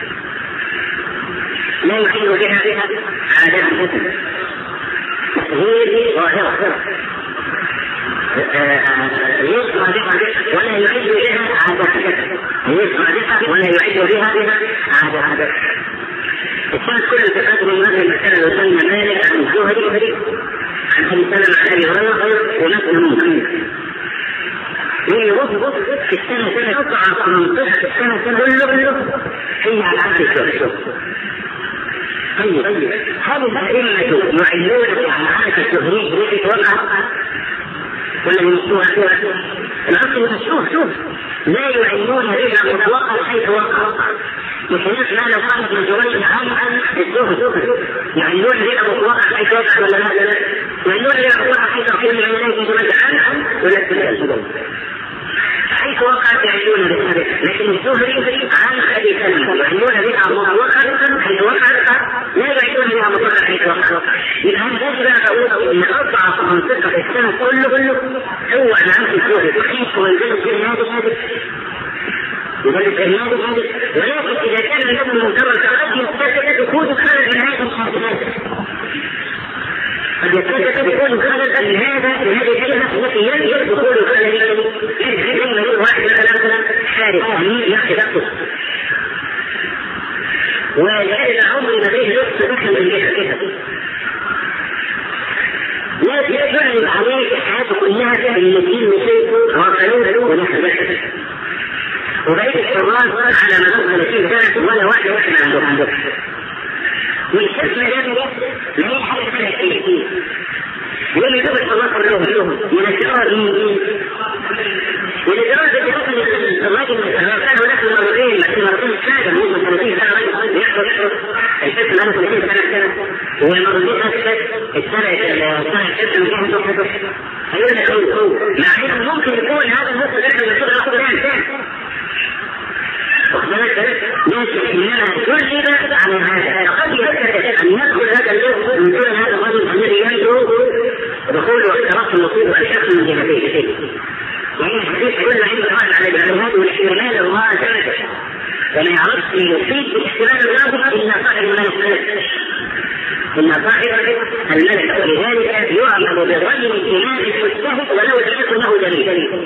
لا يعل بها عادة غير ظاهرة يسمع بها ولا يعل بها عادة، يسمع بها ولا يعل بها عادة. الشاهد كل التفاصيل من هذه المسألة وسلم مالك عن الزهري عن أبي سلمة عن أبي هريرة ونفس منه يرد في السنة أضعف منطقة السنة كله هي على عبد الشهر. طيب هل الأئمة يعلون على عبد الشهري بريد وقع ولا يمسوها؟ الأصل مشروع لا يعلون بها مطلقا حيث وقع، بخلاف ما لو كانت من جوال عن الزهد يعلون بها مطلقا حيث وقع ولا لا؟ يعلون بها مطلقا حيث وقع من عليك من جوال عن ولا تسأل حيث وقعت يعلون بها، لكن الزهري عن أبي سلمة يعلون بها مطلقا حيث وقعت لا يعلون بها مطلقا حيث وقعت. إذا هذا لا أقول إن أضعف منطقة في السنة كله هو عن الزهري وحيث ويجلس هذا يجلس هذا، ولكن إذا كان النبي منكرا فقد يستجد دخول خلل من هذا الحادثات، قد يستجد دخول خلل من هذه الكلمة التي يجب دخول خلل من واحد مثلا حارس أمين يأخذ أقصد ولهذا عمري ما بين نفس دخل من جهة لا يجب عليك حياته كلها في الذين نسيته وقالوا ونحن بس وبقيت الحراس على مدار 30 سنة ولا واحد عنده والشخص لا هي حاجة كثير يقول لي دول الحراس كلهم من الشرار ولدرجة يقول الراجل كان هناك مرتين السادة من 30 سنة راجل يحضر الشخص له 30 سنة والمرتين السنة الشخص من جهة هيقول لك هو مع انه ممكن يكون هذا النص داخل من صدر أخذ لكن إنما كذب على هذا. قد يذكر أن يدخل هذا اللفظ من دون هذا الرجل الذي يدعو دخول واختراق النصوص والشخص من جهتين، وإن الحديث كل عند واحد على الاجتهاد والاحتمال الله ثابت وما يعرفش يصيب بالاحتمال الواضح إلا صاحب الملك ولذلك يعمل بظن الإمام المجتهد ولو لم يكن له دليل.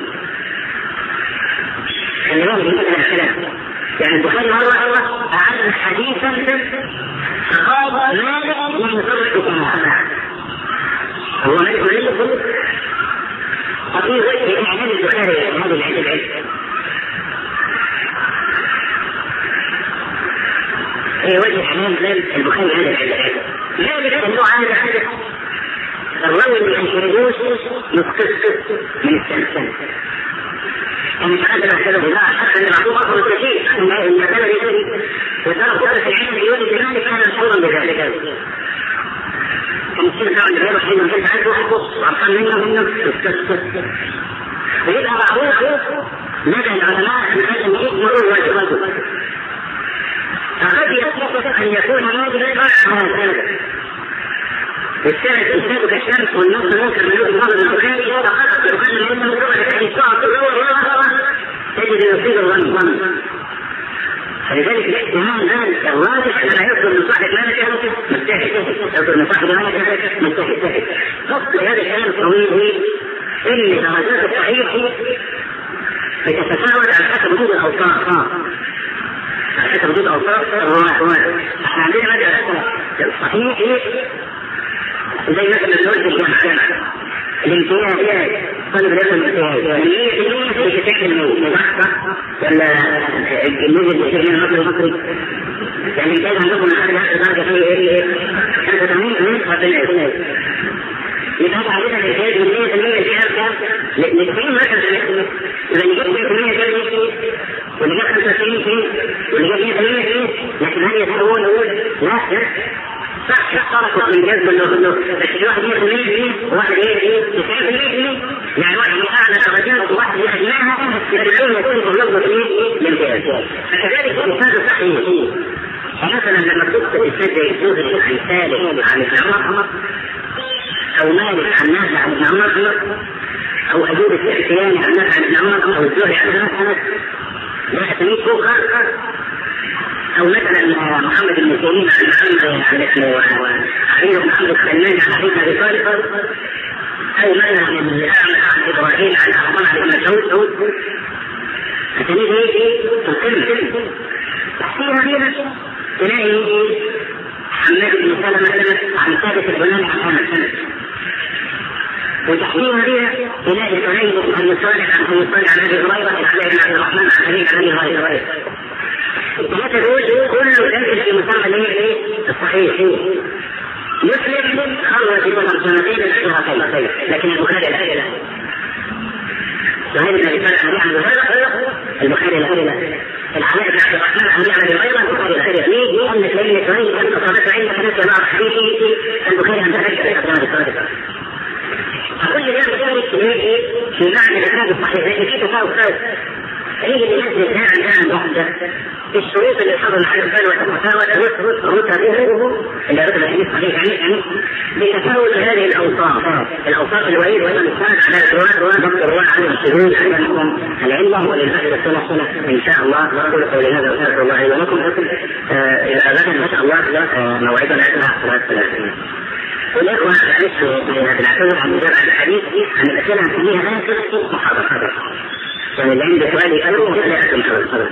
يعني البخاري مرة أعلم حديثا فقال مالك لم يصرح كما هو مالك وليه حقيقة إعلان البخاري هذا العلم هي وجه إعلان البخاري هذا العلم مالك أنه عادة الراوي من الفردوس يسقط من السنة يعني هذا الكلام لا حتى ان معلومه اخر كثير ان المساله دي وترى كتب العلم يقول لذلك كان مشهورا بذلك كان يصير عند غيره حين كنت عنده وعطان منه ويبقى معروف لدى العلماء ان هذا يجمعوا واجباته فقد يصح ان يكون واجبا على هذا والسنة إنسانك الشمس والنص ممكن من وجه نظر البخاري فقط يقال لأنه مجرد الحديث فقط تجد يصيب الظن فلذلك الاحتمال ذلك الراجح أن يصدر من صاحب مالك مجتهد يصدر من صاحب مالك مجتهد نص هذا الكلام الطويل إن درجات الصحيح بتتفاوت على حسب وجود الأوصاف على حسب وجود أوصاف الرواة احنا عندنا مدى الصحيح زي مثلا الوجه الجامعة الامتياز طالب العلم الامتياز في شكل مضخة ولا النزل بشكل المصري يعني الامتياز عندكم من هذا درجة فيه 85 قبل يبقى علينا الامتياز من 100% في هذا ل90 مثلا إذا نجيب 100% واللي جاب 95 فيه واللي جاب 100 فيه، لكن هل يسوون؟ لا صح تركوا من جذب انه في واحد 100% فيه وواحد 90% فيه، يعني واحد من اعلى درجات وواحد ادناها يدعون يكون يطلب فيه الامتياز. فكذلك الانسان صحيح. فمثلا لما تكتب السجل يجوز عن سالم عن ابن عمر او مالك عن نافع عن ابن عمر او ايوب السختياني عن نافع عن ابن عمر او الزهري عن انس لا اسميه فوق، او مثلا محمد بن سيرين عن علي بن محمد السلمان عن علي بن ابي طالب، او مثلا عن ابراهيم عن احمد عن ابن مسعود، اسميه ايه؟ الكلمه تحتيها فيها تلاقي حماد بن سلمة عن ثابت البناني عن انس، وتحتيها فيها تلاقي سعيد بن صالح عن ابي صالح عن ابي هريره عن علي بن عبد الرحمن عن علي بن ابي هريره. الثلاثه دول كله داخل في مسمى اللي هي ايه؟ الصحيح. مسلم خرج في السنتين الاخيرتين، لكن البخاري لا. سعيد بن ابي صالح عن ابي هريره البخاري لا. العلاء بن عبد الرحمن عن ابي هريره البخاري لا. ليه؟ لان كلمه سعيد كانت اصابته عند كنيسه بعض حديثه البخاري عندها ذلك. فكل ذلك في معنى الاسناد الصحيح، لكن في تفاوت يجي لنفس الآن واحدة في الشروط اللي حضر على البال وتتفاوت رتبه اللي رتب الحديث صحيح يعني بتفاوت هذه الأوصاف الوعيد والإنسان على الرواة عن الشهود عن العلة وللأهل الصلاة إن شاء الله. أقول قولي هذا وأستغفر الله ولكم. إلى غدا إن شاء الله موعدنا على الصلاة. والإخوة بنعتذر عن مجرد الحديث عن الأسئلة نسميها آخر محاضرة، يعني اللي عنده سؤال يسأله ولا أكل خلاص.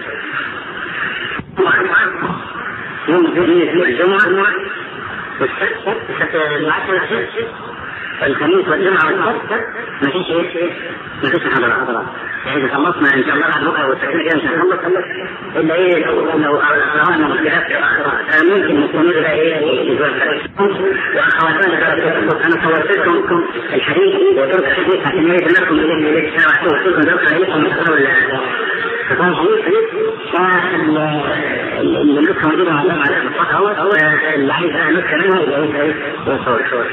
يوم الجمعة والسبت العشر والخميس والجمعة والسبت ما فيش محاضرات. يعني إذا خلصنا إن شاء الله بعد بكرة والسكنة كده مش هنخلص إلا إيه لو أرانا مشكلات ممكن نستمر بقى إيه وأخواتنا. أنا صورت لكم الحديث وترك الحديث عشان يريد لكم إليه الساعة وصلكم ذلك عليكم اللي نسخة موجودة على المصطفى هو اللي عايز نسخة منها يبقى يصور.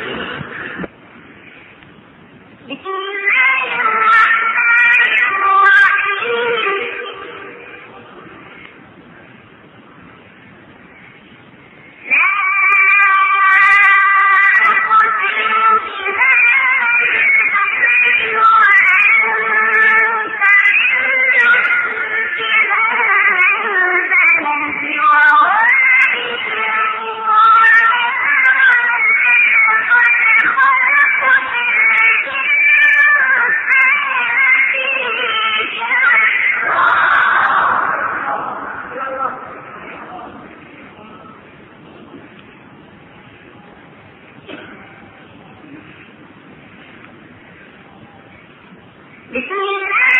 بسم الله